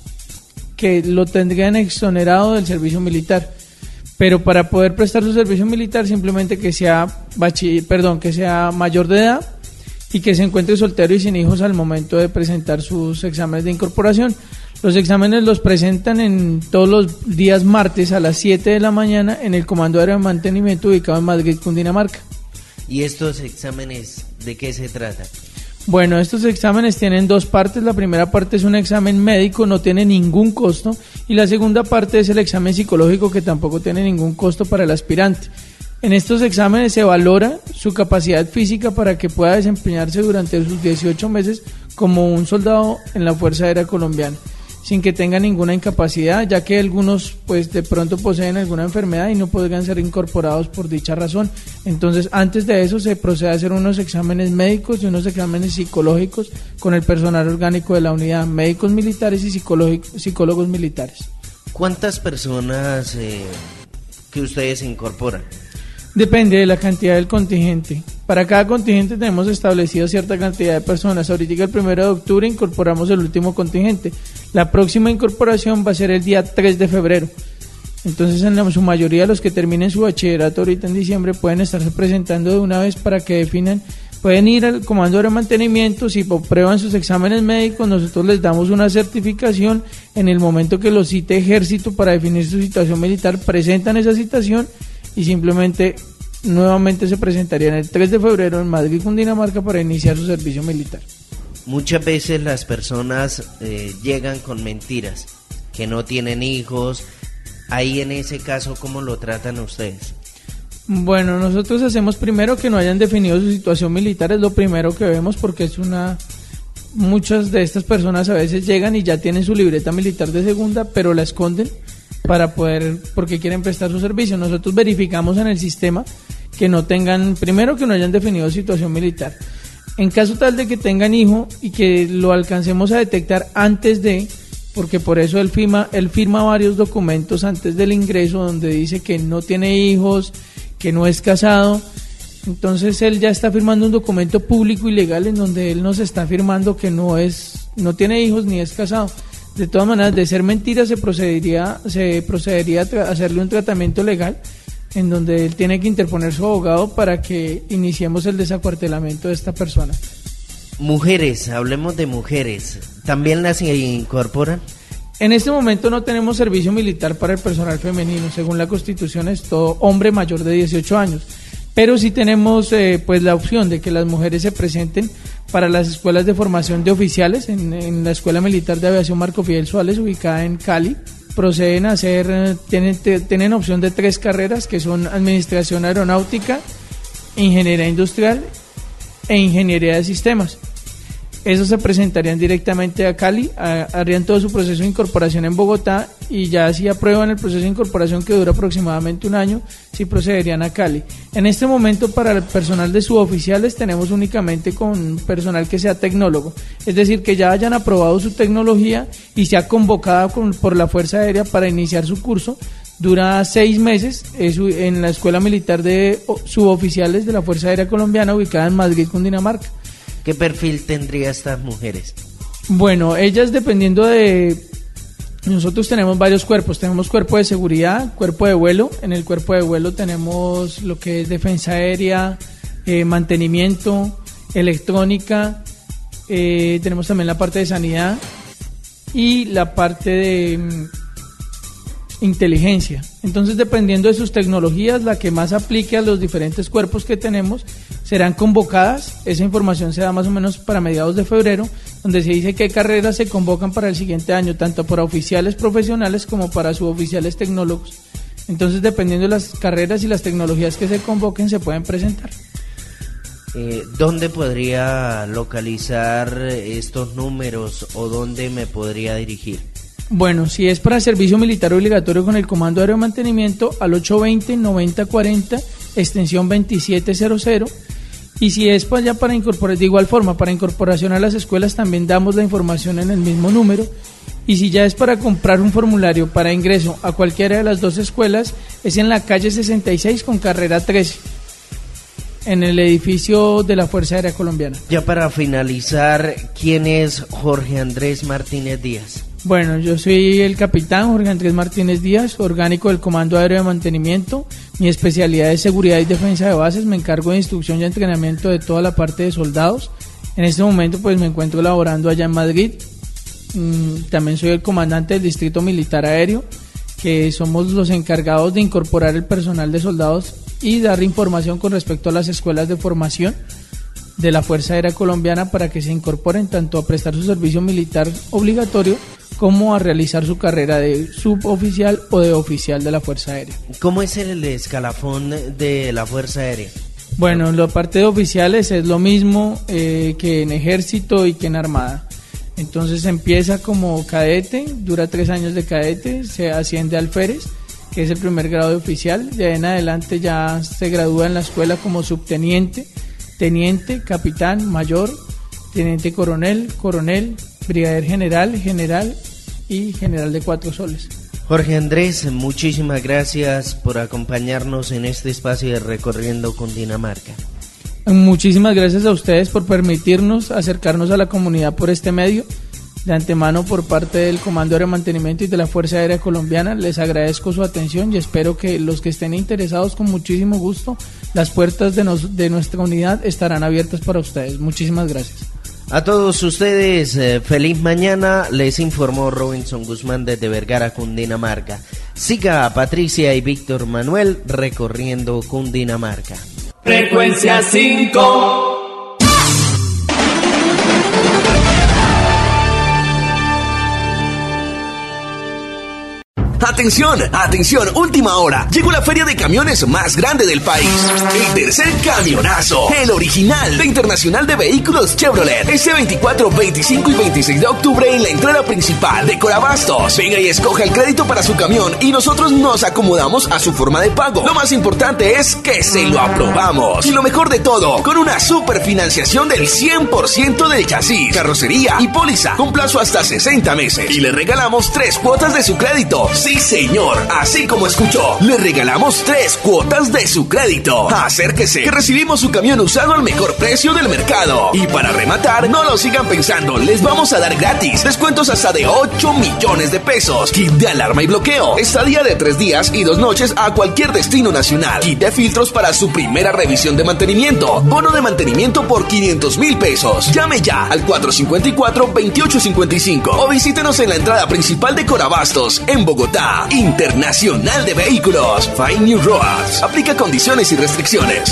que lo tendrían exonerado del servicio militar. Pero para poder prestar su servicio militar, simplemente que sea bachiller, perdón, que sea mayor de edad y que se encuentre soltero y sin hijos al momento de presentar sus exámenes de incorporación. Los exámenes los presentan en todos los días martes a las siete de la mañana en el Comando Aéreo de Mantenimiento ubicado en Madrid, Cundinamarca. ¿Y estos exámenes de qué se trata? Bueno, estos exámenes tienen dos partes. La primera parte es un examen médico, no tiene ningún costo, y la segunda parte es el examen psicológico, que tampoco tiene ningún costo para el aspirante. En estos exámenes se valora su capacidad física para que pueda desempeñarse durante sus dieciocho meses como un soldado en la Fuerza Aérea Colombiana, sin que tenga ninguna incapacidad, ya que algunos pues de pronto poseen alguna enfermedad y no podrían ser incorporados por dicha razón. Entonces, antes de eso se procede a hacer unos exámenes médicos y unos exámenes psicológicos con el personal orgánico de la unidad, médicos militares y psicólogos militares. ¿Cuántas personas eh, que ustedes incorporan? Depende de la cantidad del contingente. Para cada contingente tenemos establecido cierta cantidad de personas. Ahorita el primero de octubre incorporamos el último contingente. La próxima incorporación va a ser el día tres de febrero. Entonces, en la, su mayoría, los que terminen su bachillerato ahorita en diciembre pueden estarse presentando de una vez para que definan. Pueden ir al Comando de Mantenimiento, si prueban sus exámenes médicos, nosotros les damos una certificación. En el momento que los cite Ejército para definir su situación militar, presentan esa citación y simplemente nuevamente se presentarían el tres de febrero en Madrid, Cundinamarca, para iniciar su servicio militar. Muchas veces las personas eh, llegan con mentiras, que no tienen hijos. Ahí en ese caso, ¿cómo lo tratan ustedes? Bueno, nosotros hacemos primero que no hayan definido su situación militar, es lo primero que vemos, porque es una... Muchas de estas personas a veces llegan y ya tienen su libreta militar de segunda, pero la esconden para poder, porque quieren prestar su servicio. Nosotros verificamos en el sistema que no tengan, primero que no hayan definido situación militar. En caso tal de que tengan hijo y que lo alcancemos a detectar antes de, porque por eso él firma, él firma varios documentos antes del ingreso donde dice que no tiene hijos, que no es casado. Entonces él ya está firmando un documento público y legal en donde él nos está firmando que no es, no tiene hijos ni es casado. De todas maneras, de ser mentira, se procedería, se procedería a hacerle un tratamiento legal en donde él tiene que interponer su abogado para que iniciemos el desacuartelamiento de esta persona. Mujeres, hablemos de mujeres, ¿también las incorporan? En este momento no tenemos servicio militar para el personal femenino. Según la Constitución es todo hombre mayor de dieciocho años, pero sí tenemos eh, pues la opción de que las mujeres se presenten para las escuelas de formación de oficiales en, en la Escuela Militar de Aviación Marco Fidel Suárez, ubicada en Cali. Proceden a hacer, tienen, tienen opción de tres carreras que son Administración Aeronáutica, Ingeniería Industrial e Ingeniería de Sistemas. Esos se presentarían directamente a Cali, a, harían todo su proceso de incorporación en Bogotá y ya si aprueban el proceso de incorporación, que dura aproximadamente un año, sí procederían a Cali. En este momento, para el personal de suboficiales tenemos únicamente con personal que sea tecnólogo, es decir, que ya hayan aprobado su tecnología y sea convocada con, por la Fuerza Aérea para iniciar su curso. Dura seis meses es en la Escuela Militar de Suboficiales de la Fuerza Aérea Colombiana, ubicada en Madrid, Cundinamarca. ¿Qué perfil tendría estas mujeres? Bueno, ellas dependiendo de... Nosotros tenemos varios cuerpos, tenemos cuerpo de seguridad, cuerpo de vuelo. En el cuerpo de vuelo tenemos lo que es defensa aérea, eh, mantenimiento, electrónica, eh, tenemos también la parte de sanidad y la parte de mm, inteligencia. Entonces, dependiendo de sus tecnologías, la que más aplique a los diferentes cuerpos que tenemos, serán convocadas. Esa información se da más o menos para mediados de febrero, donde se dice qué carreras se convocan para el siguiente año, tanto para oficiales profesionales como para suboficiales tecnólogos. Entonces, dependiendo de las carreras y las tecnologías que se convoquen, se pueden presentar. Eh, ¿Dónde podría localizar estos números o dónde me podría dirigir? Bueno, si es para servicio militar obligatorio con el Comando Aéreo de Mantenimiento, al ocho veinte, noventa cuarenta, extensión veintisiete cero cero. Y si es para, ya para incorporar, de igual forma, para incorporación a las escuelas, también damos la información en el mismo número. Y si ya es para comprar un formulario para ingreso a cualquiera de las dos escuelas, es en la calle sesenta y seis con carrera trece, en el edificio de la Fuerza Aérea Colombiana. Ya para finalizar, ¿quién es Jorge Andrés Martínez Díaz? Bueno, yo soy el capitán Jorge Andrés Martínez Díaz, orgánico del Comando Aéreo de Mantenimiento. Mi especialidad es seguridad y defensa de bases. Me encargo de instrucción y entrenamiento de toda la parte de soldados. En este momento pues me encuentro laborando allá en Madrid. Mm, también soy el comandante del Distrito Militar Aéreo, que somos los encargados de incorporar el personal de soldados y dar información con respecto a las escuelas de formación de la Fuerza Aérea Colombiana para que se incorporen tanto a prestar su servicio militar obligatorio como a realizar su carrera de suboficial o de oficial de la Fuerza Aérea. ¿Cómo es el escalafón de la Fuerza Aérea? Bueno, la parte de oficiales es lo mismo eh, que en Ejército y que en Armada. Entonces empieza como cadete, dura tres años de cadete, se asciende a alférez, que es el primer grado de oficial. De ahí en adelante ya se gradúa en la escuela como subteniente, teniente, capitán, mayor, teniente coronel, coronel, brigadier general, general y general de cuatro soles. Jorge Andrés, muchísimas gracias por acompañarnos en este espacio de Recorriendo Cundinamarca. Muchísimas gracias a ustedes por permitirnos acercarnos a la comunidad por este medio. De antemano, por parte del Comando Aéreo de Mantenimiento y de la Fuerza Aérea Colombiana, les agradezco su atención y espero que los que estén interesados, con muchísimo gusto, las puertas de, nos, de nuestra unidad estarán abiertas para ustedes. Muchísimas gracias. A todos ustedes, eh, feliz mañana, les informó Robinson Guzmán desde Vergara, Cundinamarca. Siga a Patricia y Víctor Manuel recorriendo Cundinamarca. Frecuencia cinco. Atención, atención, última hora. Llegó la feria de camiones más grande del país. El tercer camionazo. El original de Internacional de Vehículos Chevrolet. Este veinticuatro, veinticinco y veintiséis de octubre en la entrada principal de Corabastos. Venga y escoja el crédito para su camión y nosotros nos acomodamos a su forma de pago. Lo más importante es que se lo aprobamos. Y lo mejor de todo, con una super financiación del cien por ciento del chasis, carrocería y póliza, con plazo hasta sesenta meses. Y le regalamos tres cuotas de su crédito. Sí, señor, así como escuchó, le regalamos tres cuotas de su crédito. Acérquese, que recibimos su camión usado al mejor precio del mercado. Y para rematar, no lo sigan pensando, les vamos a dar gratis descuentos hasta de ocho millones de pesos. Kit de alarma y bloqueo, estadía de tres días y dos noches a cualquier destino nacional. Kit de filtros para su primera revisión de mantenimiento. Bono de mantenimiento por quinientos mil pesos. Llame ya al cuatro cinco cuatro, veintiocho cincuenta y cinco o visítenos en la entrada principal de Corabastos, en Bogotá. Internacional de Vehículos. Find New Roads. Aplica condiciones y restricciones.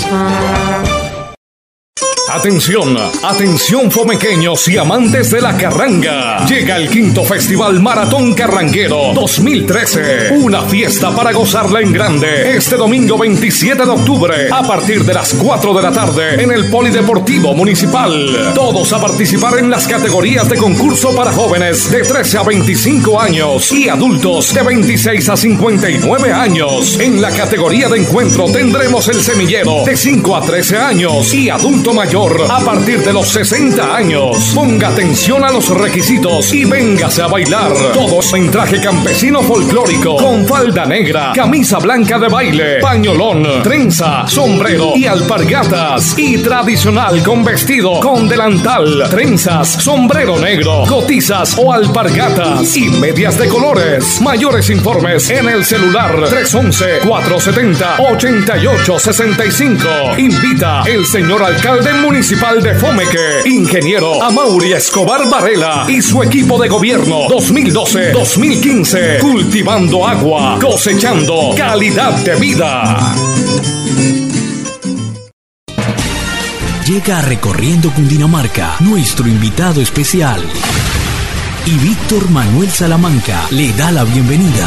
Atención, atención fomequeños y amantes de la carranga. Llega el quinto Festival Maratón Carranguero dos mil trece. Una fiesta para gozarla en grande. Este domingo veintisiete de octubre, a partir de las cuatro de la tarde, en el Polideportivo Municipal. Todos a participar en las categorías de concurso para jóvenes de trece a veinticinco años y adultos de veintiséis a cincuenta y nueve años. En la categoría de encuentro tendremos el semillero de cinco a trece años y adulto mayor a partir de los sesenta años. Ponga atención a los requisitos y véngase a bailar. Todos en traje campesino folclórico, con falda negra, camisa blanca de baile, pañolón, trenza, sombrero y alpargatas. Y tradicional con vestido, con delantal, trenzas, sombrero negro, cotizas o alpargatas y medias de colores. Mayores informes en el celular tres once, cuatro setenta, ochenta y ocho sesenta y cinco. Invita el señor alcalde municipal de Fomeque, ingeniero Amaury Escobar Varela y su equipo de gobierno dos mil doce dos mil quince, cultivando agua, cosechando calidad de vida. Llega Recorriendo Cundinamarca nuestro invitado especial y Víctor Manuel Salamanca le da la bienvenida.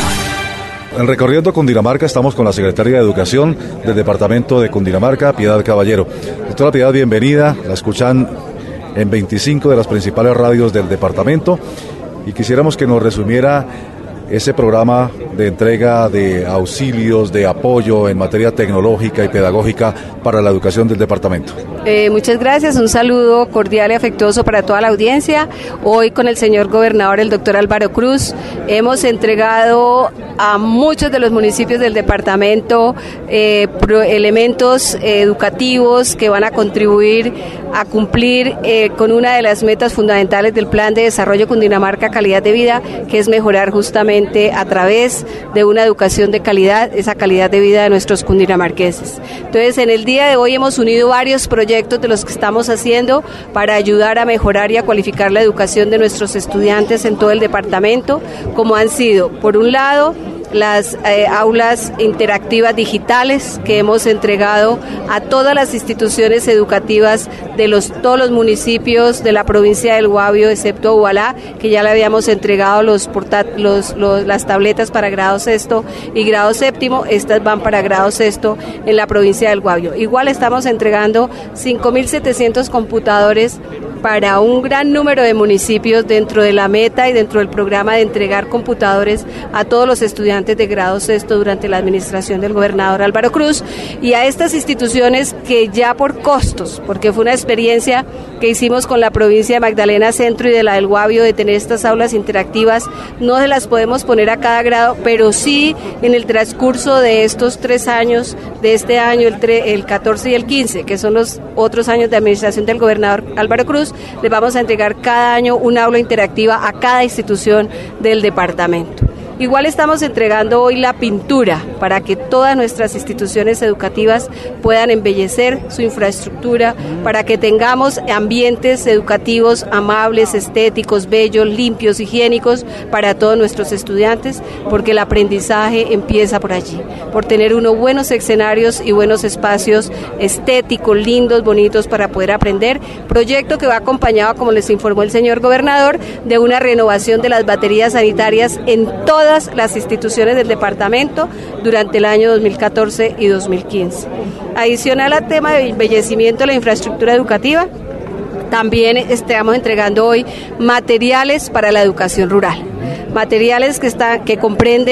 En Recorriendo Cundinamarca estamos con la secretaria de Educación del departamento de Cundinamarca, Piedad Caballero. Doctora Piedad, bienvenida. La escuchan en veinticinco de las principales radios del departamento y quisiéramos que nos resumiera ese programa de entrega de auxilios, de apoyo en materia tecnológica y pedagógica para la educación del departamento. Eh, muchas gracias, un saludo cordial y afectuoso para toda la audiencia. Hoy con el señor gobernador, el doctor Álvaro Cruz, hemos entregado a muchos de los municipios del departamento eh, pro, elementos eh, educativos que van a contribuir a cumplir eh, con una de las metas fundamentales del Plan de Desarrollo Cundinamarca Calidad de Vida, que es mejorar justamente a través de una educación de calidad, esa calidad de vida de nuestros cundinamarqueses. Entonces, en el día de hoy hemos unido varios proyectos de los que estamos haciendo para ayudar a mejorar y a cualificar la educación de nuestros estudiantes en todo el departamento, como han sido, por un lado, las eh, aulas interactivas digitales que hemos entregado a todas las instituciones educativas de los todos los municipios de la provincia del Guavio, excepto Ubalá, que ya le habíamos entregado los, portat- los, los las tabletas para grado sexto y grado séptimo. Estas van para grado sexto en la provincia del Guavio. Igual estamos entregando cinco mil setecientos computadores para un gran número de municipios dentro de la meta y dentro del programa de entregar computadores a todos los estudiantes de grado sexto durante la administración del gobernador Álvaro Cruz, y a estas instituciones que ya por costos, porque fue una experiencia que hicimos con la provincia de Magdalena Centro y de la del Guavio de tener estas aulas interactivas, no se las podemos poner a cada grado, pero sí en el transcurso de estos tres años, de este año, el, tre- el catorce y el quince, que son los otros años de administración del gobernador Álvaro Cruz, les vamos a entregar cada año un aula interactiva a cada institución del departamento. Igual estamos entregando hoy la pintura para que todas nuestras instituciones educativas puedan embellecer su infraestructura, para que tengamos ambientes educativos amables, estéticos, bellos, limpios, higiénicos para todos nuestros estudiantes, porque el aprendizaje empieza por allí, por tener unos buenos escenarios y buenos espacios estéticos, lindos, bonitos para poder aprender. Proyecto que va acompañado, como les informó el señor gobernador, de una renovación de las baterías sanitarias en todas las instituciones del departamento durante el año dos mil catorce y dos mil quince. Adicional al tema de embellecimiento de la infraestructura educativa, también estamos entregando hoy materiales para la educación rural. Materiales que, está, que comprenden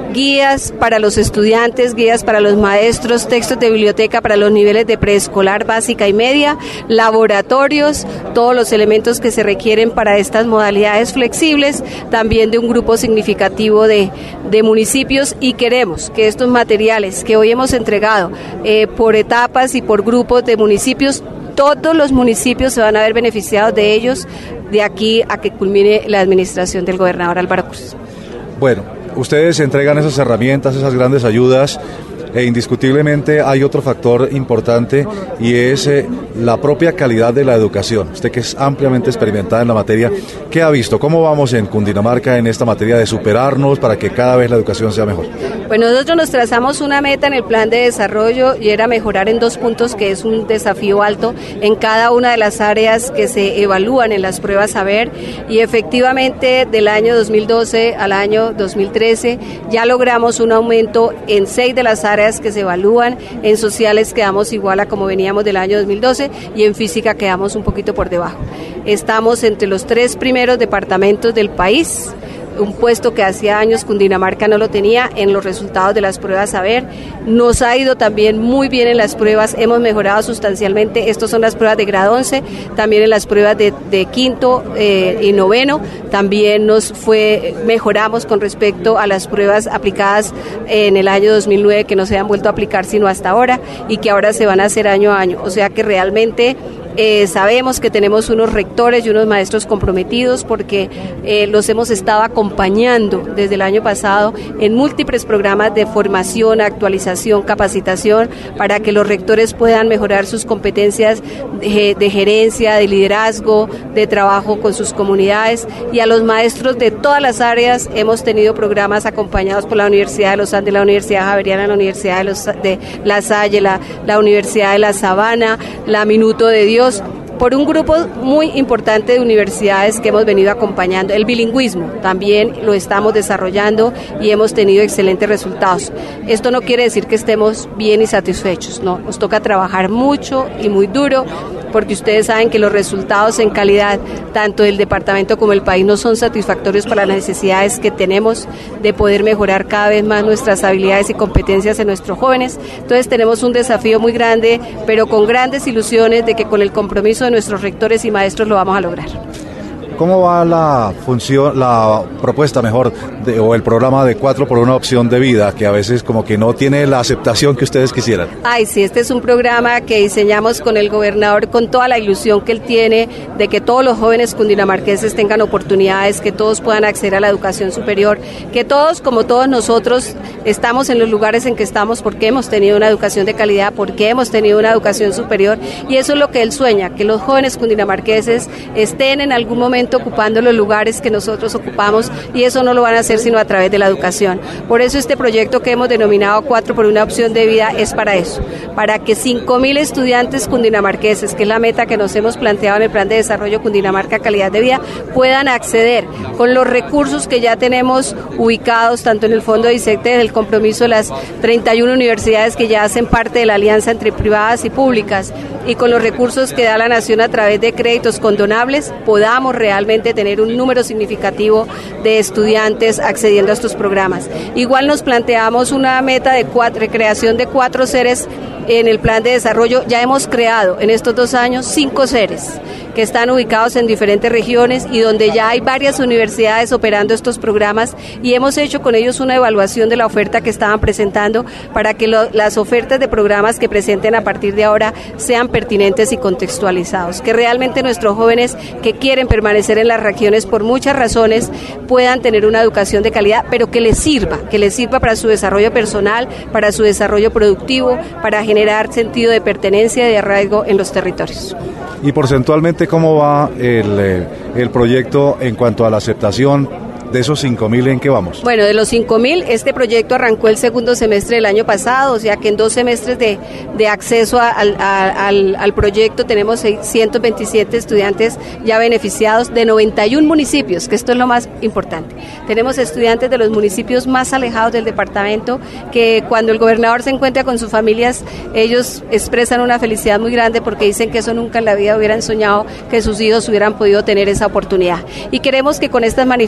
guías para los estudiantes, guías para los maestros, textos de biblioteca para los niveles de preescolar, básica y media, laboratorios, todos los elementos que se requieren para estas modalidades flexibles, también de un grupo significativo de, de municipios, y queremos que estos materiales que hoy hemos entregado eh, por etapas y por grupos de municipios, todos los municipios se van a ver beneficiados de ellos de aquí a que culmine la administración del gobernador Álvaro Cruz. Bueno, ustedes entregan esas herramientas, esas grandes ayudas, e indiscutiblemente hay otro factor importante, y es eh, la propia calidad de la educación. Usted, que es ampliamente experimentada en la materia, ¿qué ha visto? ¿Cómo vamos en Cundinamarca en esta materia de superarnos para que cada vez la educación sea mejor? Pues nosotros nos trazamos una meta en el plan de desarrollo, y era mejorar en dos puntos, que es un desafío alto en cada una de las áreas que se evalúan en las pruebas saber, y efectivamente del año dos mil doce al año dos mil trece ya logramos un aumento en seis de las áreas que se evalúan. En sociales quedamos igual a como veníamos del año dos mil doce, y en física quedamos un poquito por debajo. Estamos entre los tres primeros departamentos del país, un puesto que hacía años Cundinamarca no lo tenía en los resultados de las pruebas saber. Nos ha ido también muy bien en las pruebas, hemos mejorado sustancialmente. Estos son las pruebas de grado once, también en las pruebas de, de quinto eh, y noveno, también nos fue, mejoramos con respecto a las pruebas aplicadas en el año dos mil nueve, que no se han vuelto a aplicar sino hasta ahora, y que ahora se van a hacer año a año. O sea que realmente Eh, sabemos que tenemos unos rectores y unos maestros comprometidos, porque eh, los hemos estado acompañando desde el año pasado en múltiples programas de formación, actualización, capacitación, para que los rectores puedan mejorar sus competencias de, de gerencia, de liderazgo, de trabajo con sus comunidades. Y a los maestros de todas las áreas hemos tenido programas acompañados por la Universidad de los Andes, la Universidad Javeriana, la Universidad de, los, de La Salle, la, la Universidad de La Sabana, la Minuto de Dios, por un grupo muy importante de universidades que hemos venido acompañando. El bilingüismo también lo estamos desarrollando y hemos tenido excelentes resultados. Esto no quiere decir que estemos bien y satisfechos, no, nos toca trabajar mucho y muy duro, porque ustedes saben que los resultados en calidad, tanto del departamento como del país, no son satisfactorios para las necesidades que tenemos de poder mejorar cada vez más nuestras habilidades y competencias en nuestros jóvenes. Entonces tenemos un desafío muy grande, pero con grandes ilusiones de que con el compromiso de nuestros rectores y maestros lo vamos a lograr. ¿Cómo va la función, la propuesta mejor, de, o el programa de cuatro por una opción de vida, que a veces como que no tiene la aceptación que ustedes quisieran? Ay, sí, este es un programa que diseñamos con el gobernador, con toda la ilusión que él tiene de que todos los jóvenes cundinamarqueses tengan oportunidades, que todos puedan acceder a la educación superior, que todos, como todos nosotros, estamos en los lugares en que estamos porque hemos tenido una educación de calidad, porque hemos tenido una educación superior, y eso es lo que él sueña, que los jóvenes cundinamarqueses estén en algún momento ocupando los lugares que nosotros ocupamos, y eso no lo van a hacer sino a través de la educación. Por eso este proyecto que hemos denominado cuatro por una opción de vida es para eso, para que cinco mil estudiantes cundinamarqueses, que es la meta que nos hemos planteado en el Plan de Desarrollo Cundinamarca Calidad de Vida, puedan acceder con los recursos que ya tenemos ubicados tanto en el Fondo de ICETE, en el compromiso de las treinta y una universidades que ya hacen parte de la alianza entre privadas y públicas, y con los recursos que da la Nación a través de créditos condonables, podamos realmente tener un número significativo de estudiantes accediendo a estos programas. Igual nos planteamos una meta de cuatro, de creación de cuatro seres en el plan de desarrollo. Ya hemos creado en estos dos años cinco seres que están ubicados en diferentes regiones y donde ya hay varias universidades operando estos programas, y hemos hecho con ellos una evaluación de la oferta que estaban presentando para que lo, las ofertas de programas que presenten a partir de ahora sean pertinentes y contextualizados, que realmente nuestros jóvenes que quieren permanecer en las regiones por muchas razones puedan tener una educación de calidad, pero que les sirva, que les sirva para su desarrollo personal, para su desarrollo productivo, para generar sentido de pertenencia y de arraigo en los territorios. Y porcentualmente, ¿cómo va el, eh, el proyecto en cuanto a la aceptación de esos cinco mil? ¿En qué vamos? Bueno, de los cinco mil, este proyecto arrancó el segundo semestre del año pasado, o sea que en dos semestres de, de acceso a, a, al, al proyecto tenemos seiscientos veintisiete estudiantes ya beneficiados de noventa y un municipios, que esto es lo más importante. Tenemos estudiantes de los municipios más alejados del departamento, que cuando el gobernador se encuentra con sus familias, ellos expresan una felicidad muy grande porque dicen que eso nunca en la vida hubieran soñado que sus hijos hubieran podido tener esa oportunidad. Y queremos que con estas manifestaciones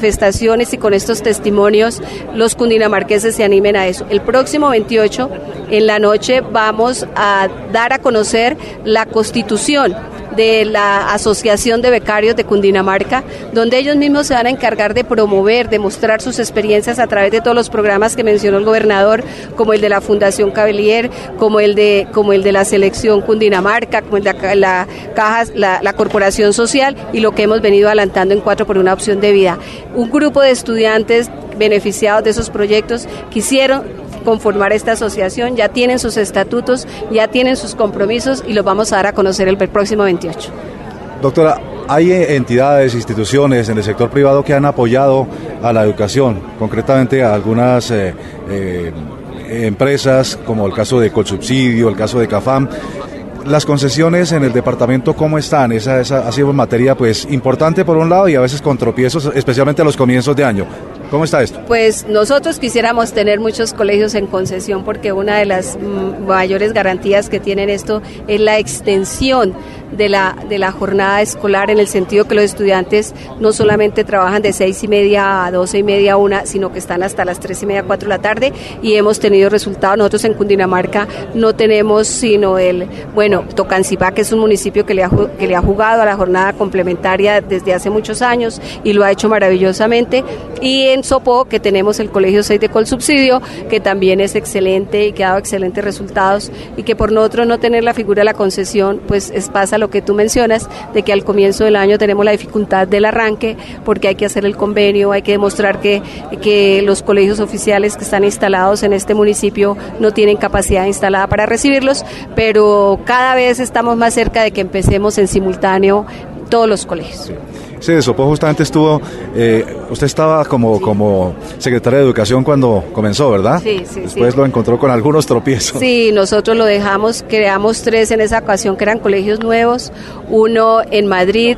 acciones y con estos testimonios los cundinamarqueses se animen a eso. El próximo veintiocho en la noche vamos a dar a conocer la constitución de la Asociación de Becarios de Cundinamarca, donde ellos mismos se van a encargar de promover, de mostrar sus experiencias a través de todos los programas que mencionó el gobernador, como el de la Fundación Cavelier, como el de como el de la Selección Cundinamarca, como el de la, la Caja, la, la Corporación Social y lo que hemos venido adelantando en Cuatro por una Opción de Vida. Un grupo de estudiantes beneficiados de esos proyectos quisieron conformar esta asociación, ya tienen sus estatutos, ya tienen sus compromisos y los vamos a dar a conocer el próximo veintiocho. Doctora, hay entidades, instituciones en el sector privado que han apoyado a la educación, concretamente a algunas eh, eh, empresas, como el caso de Colsubsidio, el caso de CAFAM. Las concesiones en el departamento, ¿cómo están? Esa, esa ha sido materia pues importante por un lado y a veces con tropiezos, especialmente a los comienzos de año. ¿Cómo está esto? Pues nosotros quisiéramos tener muchos colegios en concesión porque una de las mm, mayores garantías que tienen esto es la extensión de la, de la jornada escolar, en el sentido que los estudiantes no solamente trabajan de seis y media a doce y media a una, sino que están hasta las tres y media, cuatro de la tarde, y hemos tenido resultados. Nosotros en Cundinamarca no tenemos sino el, bueno, Tocancipá, que es un municipio que le ha, que le ha jugado a la jornada complementaria desde hace muchos años y lo ha hecho maravillosamente, y en Sopó, que tenemos el Colegio seis de Colsubsidio, que también es excelente y que ha dado excelentes resultados, y que por nosotros no tener la figura de la concesión, pues es, pasa lo que tú mencionas, de que al comienzo del año tenemos la dificultad del arranque, porque hay que hacer el convenio, hay que demostrar que, que los colegios oficiales que están instalados en este municipio no tienen capacidad instalada para recibirlos, pero cada vez estamos más cerca de que empecemos en simultáneo todos los colegios. Sí, de Sopó justamente estuvo, eh, usted estaba como, sí. como secretaria de Educación cuando comenzó, ¿verdad? Sí, sí. Después sí. lo encontró con algunos tropiezos. Sí, nosotros lo dejamos, creamos tres en esa ocasión que eran colegios nuevos, uno en Madrid,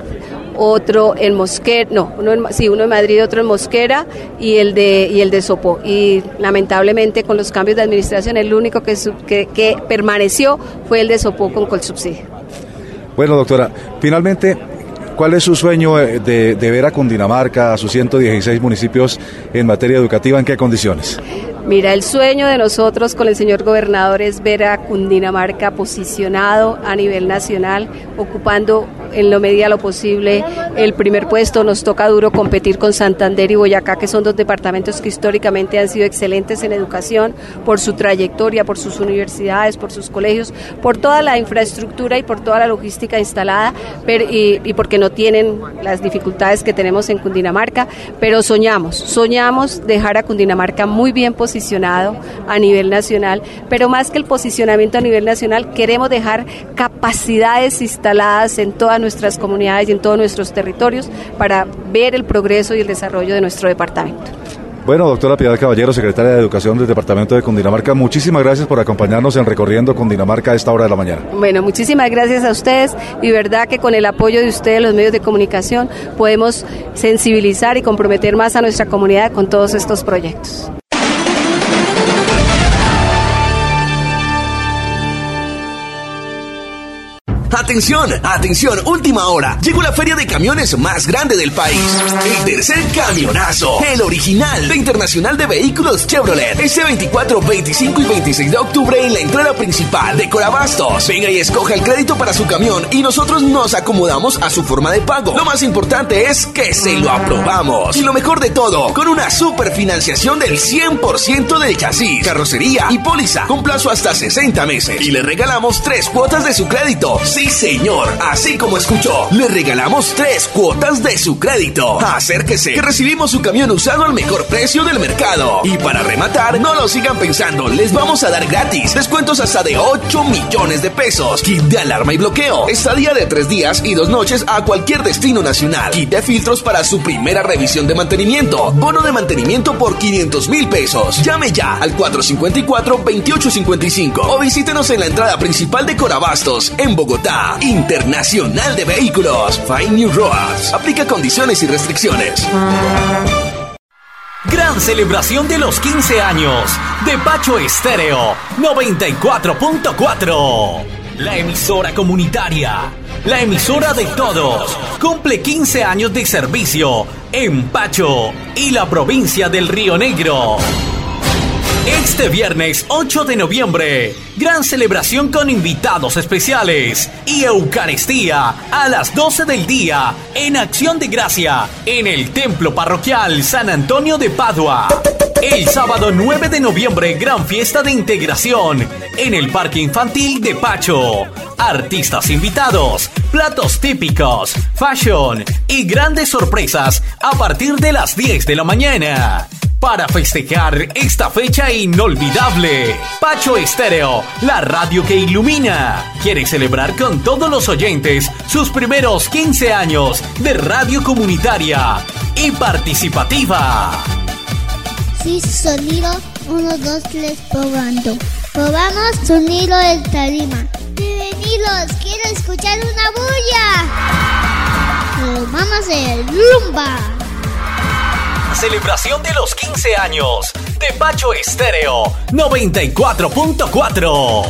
otro en Mosquera, no, uno en, sí, uno en Madrid, otro en Mosquera y el de y el de Sopó. Y lamentablemente con los cambios de administración el único que, que, que permaneció fue el de Sopó con Colsubsidio. Bueno, doctora, finalmente, ¿cuál es su sueño de, de ver a Cundinamarca, a sus ciento dieciséis municipios en materia educativa, en qué condiciones? Mira, el sueño de nosotros con el señor gobernador es ver a Cundinamarca posicionado a nivel nacional, ocupando en lo medida lo posible el primer puesto. Nos toca duro competir con Santander y Boyacá, que son dos departamentos que históricamente han sido excelentes en educación por su trayectoria, por sus universidades, por sus colegios, por toda la infraestructura y por toda la logística instalada, pero, y, y porque no tienen las dificultades que tenemos en Cundinamarca, pero soñamos, soñamos dejar a Cundinamarca muy bien posicionado a nivel nacional, pero más que el posicionamiento a nivel nacional, queremos dejar capacidades instaladas en todas nuestras comunidades y en todos nuestros territorios para ver el progreso y el desarrollo de nuestro departamento. Bueno, doctora Piedad Caballero, secretaria de Educación del Departamento de Cundinamarca, muchísimas gracias por acompañarnos en Recorriendo Cundinamarca a esta hora de la mañana. Bueno, muchísimas gracias a ustedes y verdad que con el apoyo de ustedes, los medios de comunicación, podemos sensibilizar y comprometer más a nuestra comunidad con todos estos proyectos. Atención, atención, última hora. Llegó la feria de camiones más grande del país. El tercer camionazo, el original de Internacional de Vehículos Chevrolet. Este veinticuatro, veinticinco y veintiséis de octubre en la entrada principal de Corabastos. Venga y escoja el crédito para su camión y nosotros nos acomodamos a su forma de pago. Lo más importante es que se lo aprobamos. Y lo mejor de todo, con una super financiación del cien por ciento del chasis, carrocería y póliza, con plazo hasta sesenta meses. Y le regalamos tres cuotas de su crédito. Sí, señor, así como escuchó, le regalamos tres cuotas de su crédito. Acérquese, que recibimos su camión usado al mejor precio del mercado. Y para rematar, no lo sigan pensando, les vamos a dar gratis descuentos hasta de ocho millones de pesos. Kit de alarma y bloqueo, estadía de tres días y dos noches a cualquier destino nacional. Kit de filtros para su primera revisión de mantenimiento. Bono de mantenimiento por quinientos mil pesos. Llame ya al cuatro cinco cuatro, veintiocho cincuenta y cinco o visítenos en la entrada principal de Corabastos, en Bogotá. Internacional de Vehículos. Find New Roads. Aplica condiciones y restricciones. Gran celebración de los quince años de Pacho Estéreo noventa y cuatro punto cuatro. La emisora comunitaria, la emisora de todos, cumple quince años de servicio en Pacho y la provincia del Río Negro. Este viernes ocho de noviembre, gran celebración con invitados especiales y Eucaristía a las doce del día en Acción de Gracia en el Templo Parroquial San Antonio de Padua. El sábado nueve de noviembre, gran fiesta de integración en el Parque Infantil de Pacho. Artistas invitados, platos típicos, fashion y grandes sorpresas a partir de las diez de la mañana. Para festejar esta fecha inolvidable, Pacho Estéreo, la radio que ilumina, quiere celebrar con todos los oyentes sus primeros quince años de radio comunitaria y participativa. Sí, sonido, uno, dos, tres, probando. Probamos sonido del tarima. Bienvenidos, quiero escuchar una bulla. Pero vamos a hacer rumba. Celebración de los quince años de Pacho Estéreo noventa y cuatro punto cuatro.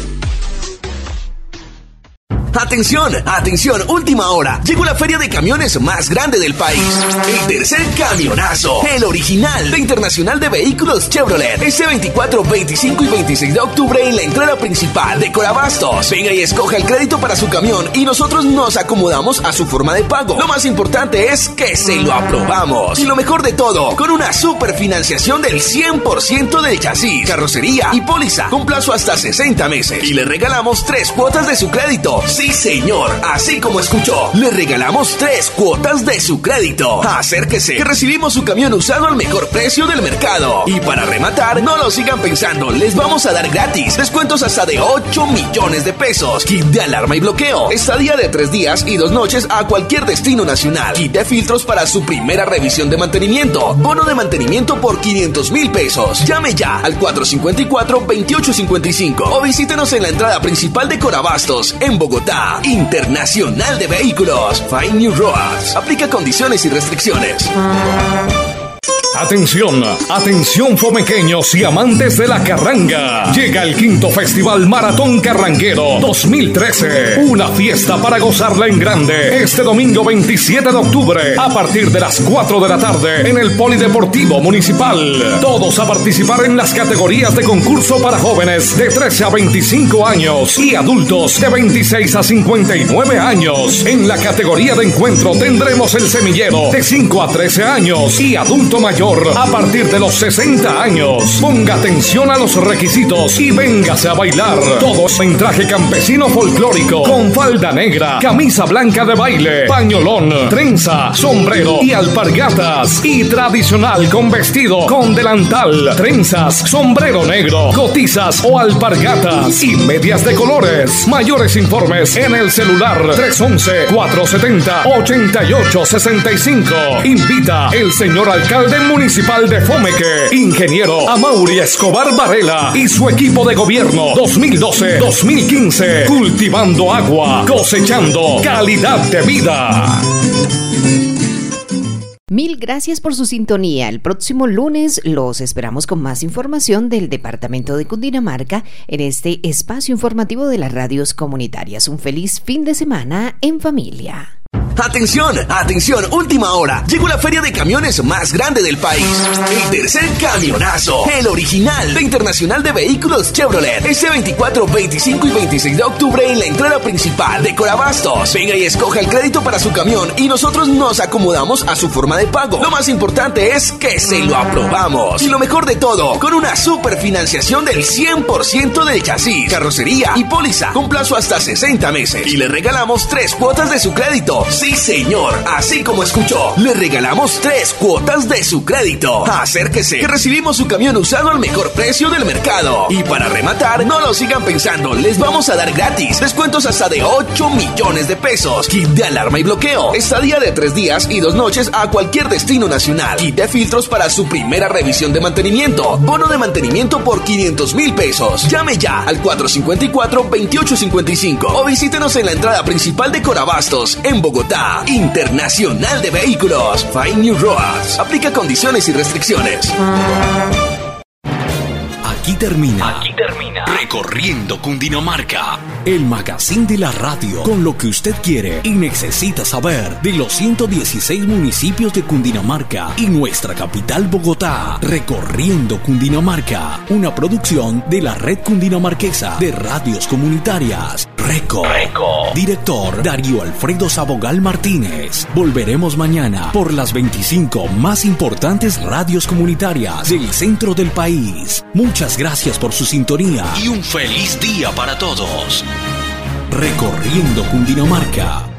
Atención, atención, última hora. Llegó la feria de camiones más grande del país. El tercer camionazo, el original de Internacional de Vehículos Chevrolet. Este veinticuatro, veinticinco y veintiséis de octubre en la entrada principal de Corabastos. Venga y escoja el crédito para su camión y nosotros nos acomodamos a su forma de pago. Lo más importante es que se lo aprobamos. Y lo mejor de todo, con una super financiación del cien por ciento del chasis, carrocería y póliza, con plazo hasta sesenta meses. Y le regalamos tres cuotas de su crédito. Sí, señor, así como escuchó, le regalamos tres cuotas de su crédito. Acérquese, que recibimos su camión usado al mejor precio del mercado. Y para rematar, no lo sigan pensando, les vamos a dar gratis descuentos hasta de ocho millones de pesos. Kit de alarma y bloqueo, estadía de tres días y dos noches a cualquier destino nacional. Kit de filtros para su primera revisión de mantenimiento. Bono de mantenimiento por quinientos mil pesos. Llame ya al cuatro cinco cuatro, veintiocho cincuenta y cinco o visítenos en la entrada principal de Corabastos, en Bogotá. Internacional de Vehículos. Find New Roads. Aplica condiciones y restricciones. Atención, atención fomequeños y amantes de la carranga. Llega el quinto Festival Maratón Carranguero dos mil trece. Una fiesta para gozarla en grande. Este domingo veintisiete de octubre, a partir de las cuatro de la tarde, en el Polideportivo Municipal. Todos a participar en las categorías de concurso para jóvenes de trece a veinticinco años y adultos de veintiséis a cincuenta y nueve años. En la categoría de encuentro tendremos el semillero de cinco a trece años y adulto mayor a partir de los sesenta años. Ponga atención a los requisitos y véngase a bailar. Todos en traje campesino folclórico, con falda negra, camisa blanca de baile, pañolón, trenza, sombrero y alpargatas. Y tradicional con vestido, con delantal, trenzas, sombrero negro, cotizas o alpargatas y medias de colores. Mayores informes en el celular tres once, cuatro setenta, ochenta y ocho sesenta y cinco. Invita el señor alcalde municipal de Fomeque, ingeniero Amaury Escobar Varela y su equipo de gobierno dos mil doce dos mil quince, cultivando agua, cosechando calidad de vida. Mil gracias por su sintonía. El próximo lunes los esperamos con más información del departamento de Cundinamarca en este espacio informativo de las radios comunitarias. Un feliz fin de semana en familia. Atención, atención, última hora. Llegó la feria de camiones más grande del país. El tercer camionazo, el original de Internacional de Vehículos Chevrolet. Este veinticuatro, veinticinco y veintiséis de octubre en la entrada principal de Corabastos. Venga y escoja el crédito para su camión y nosotros nos acomodamos a su forma de pago. Lo más importante es que se lo aprobamos. Y lo mejor de todo, con una super financiación del cien por ciento del chasis, carrocería y póliza, con plazo hasta sesenta meses. Y le regalamos tres cuotas de su crédito. Sí, señor, así como escuchó, le regalamos tres cuotas de su crédito. Acérquese, que recibimos su camión usado al mejor precio del mercado. Y para rematar, no lo sigan pensando, les vamos a dar gratis descuentos hasta de ocho millones de pesos. Kit de alarma y bloqueo, estadía de tres días y dos noches a cualquier destino nacional. Kit de filtros para su primera revisión de mantenimiento. Bono de mantenimiento por quinientos mil pesos. Llame ya al cuatro cinco cuatro, veintiocho cincuenta y cinco o visítenos en la entrada principal de Corabastos, en Bogotá. Internacional de Vehículos. Find New Roads. Aplica condiciones y restricciones. Aquí termina. Aquí termina. Recorriendo Cundinamarca, el magazine de la radio con lo que usted quiere y necesita saber de los ciento dieciséis municipios de Cundinamarca y nuestra capital Bogotá. Recorriendo Cundinamarca, una producción de la Red Cundinamarquesa de Radios Comunitarias. Reco. Reco. Director Darío Alfredo Sabogal Martínez. Volveremos mañana por las veinticinco más importantes radios comunitarias del centro del país. Muchas gracias por su sintonía y un feliz día para todos. Recorriendo Cundinamarca.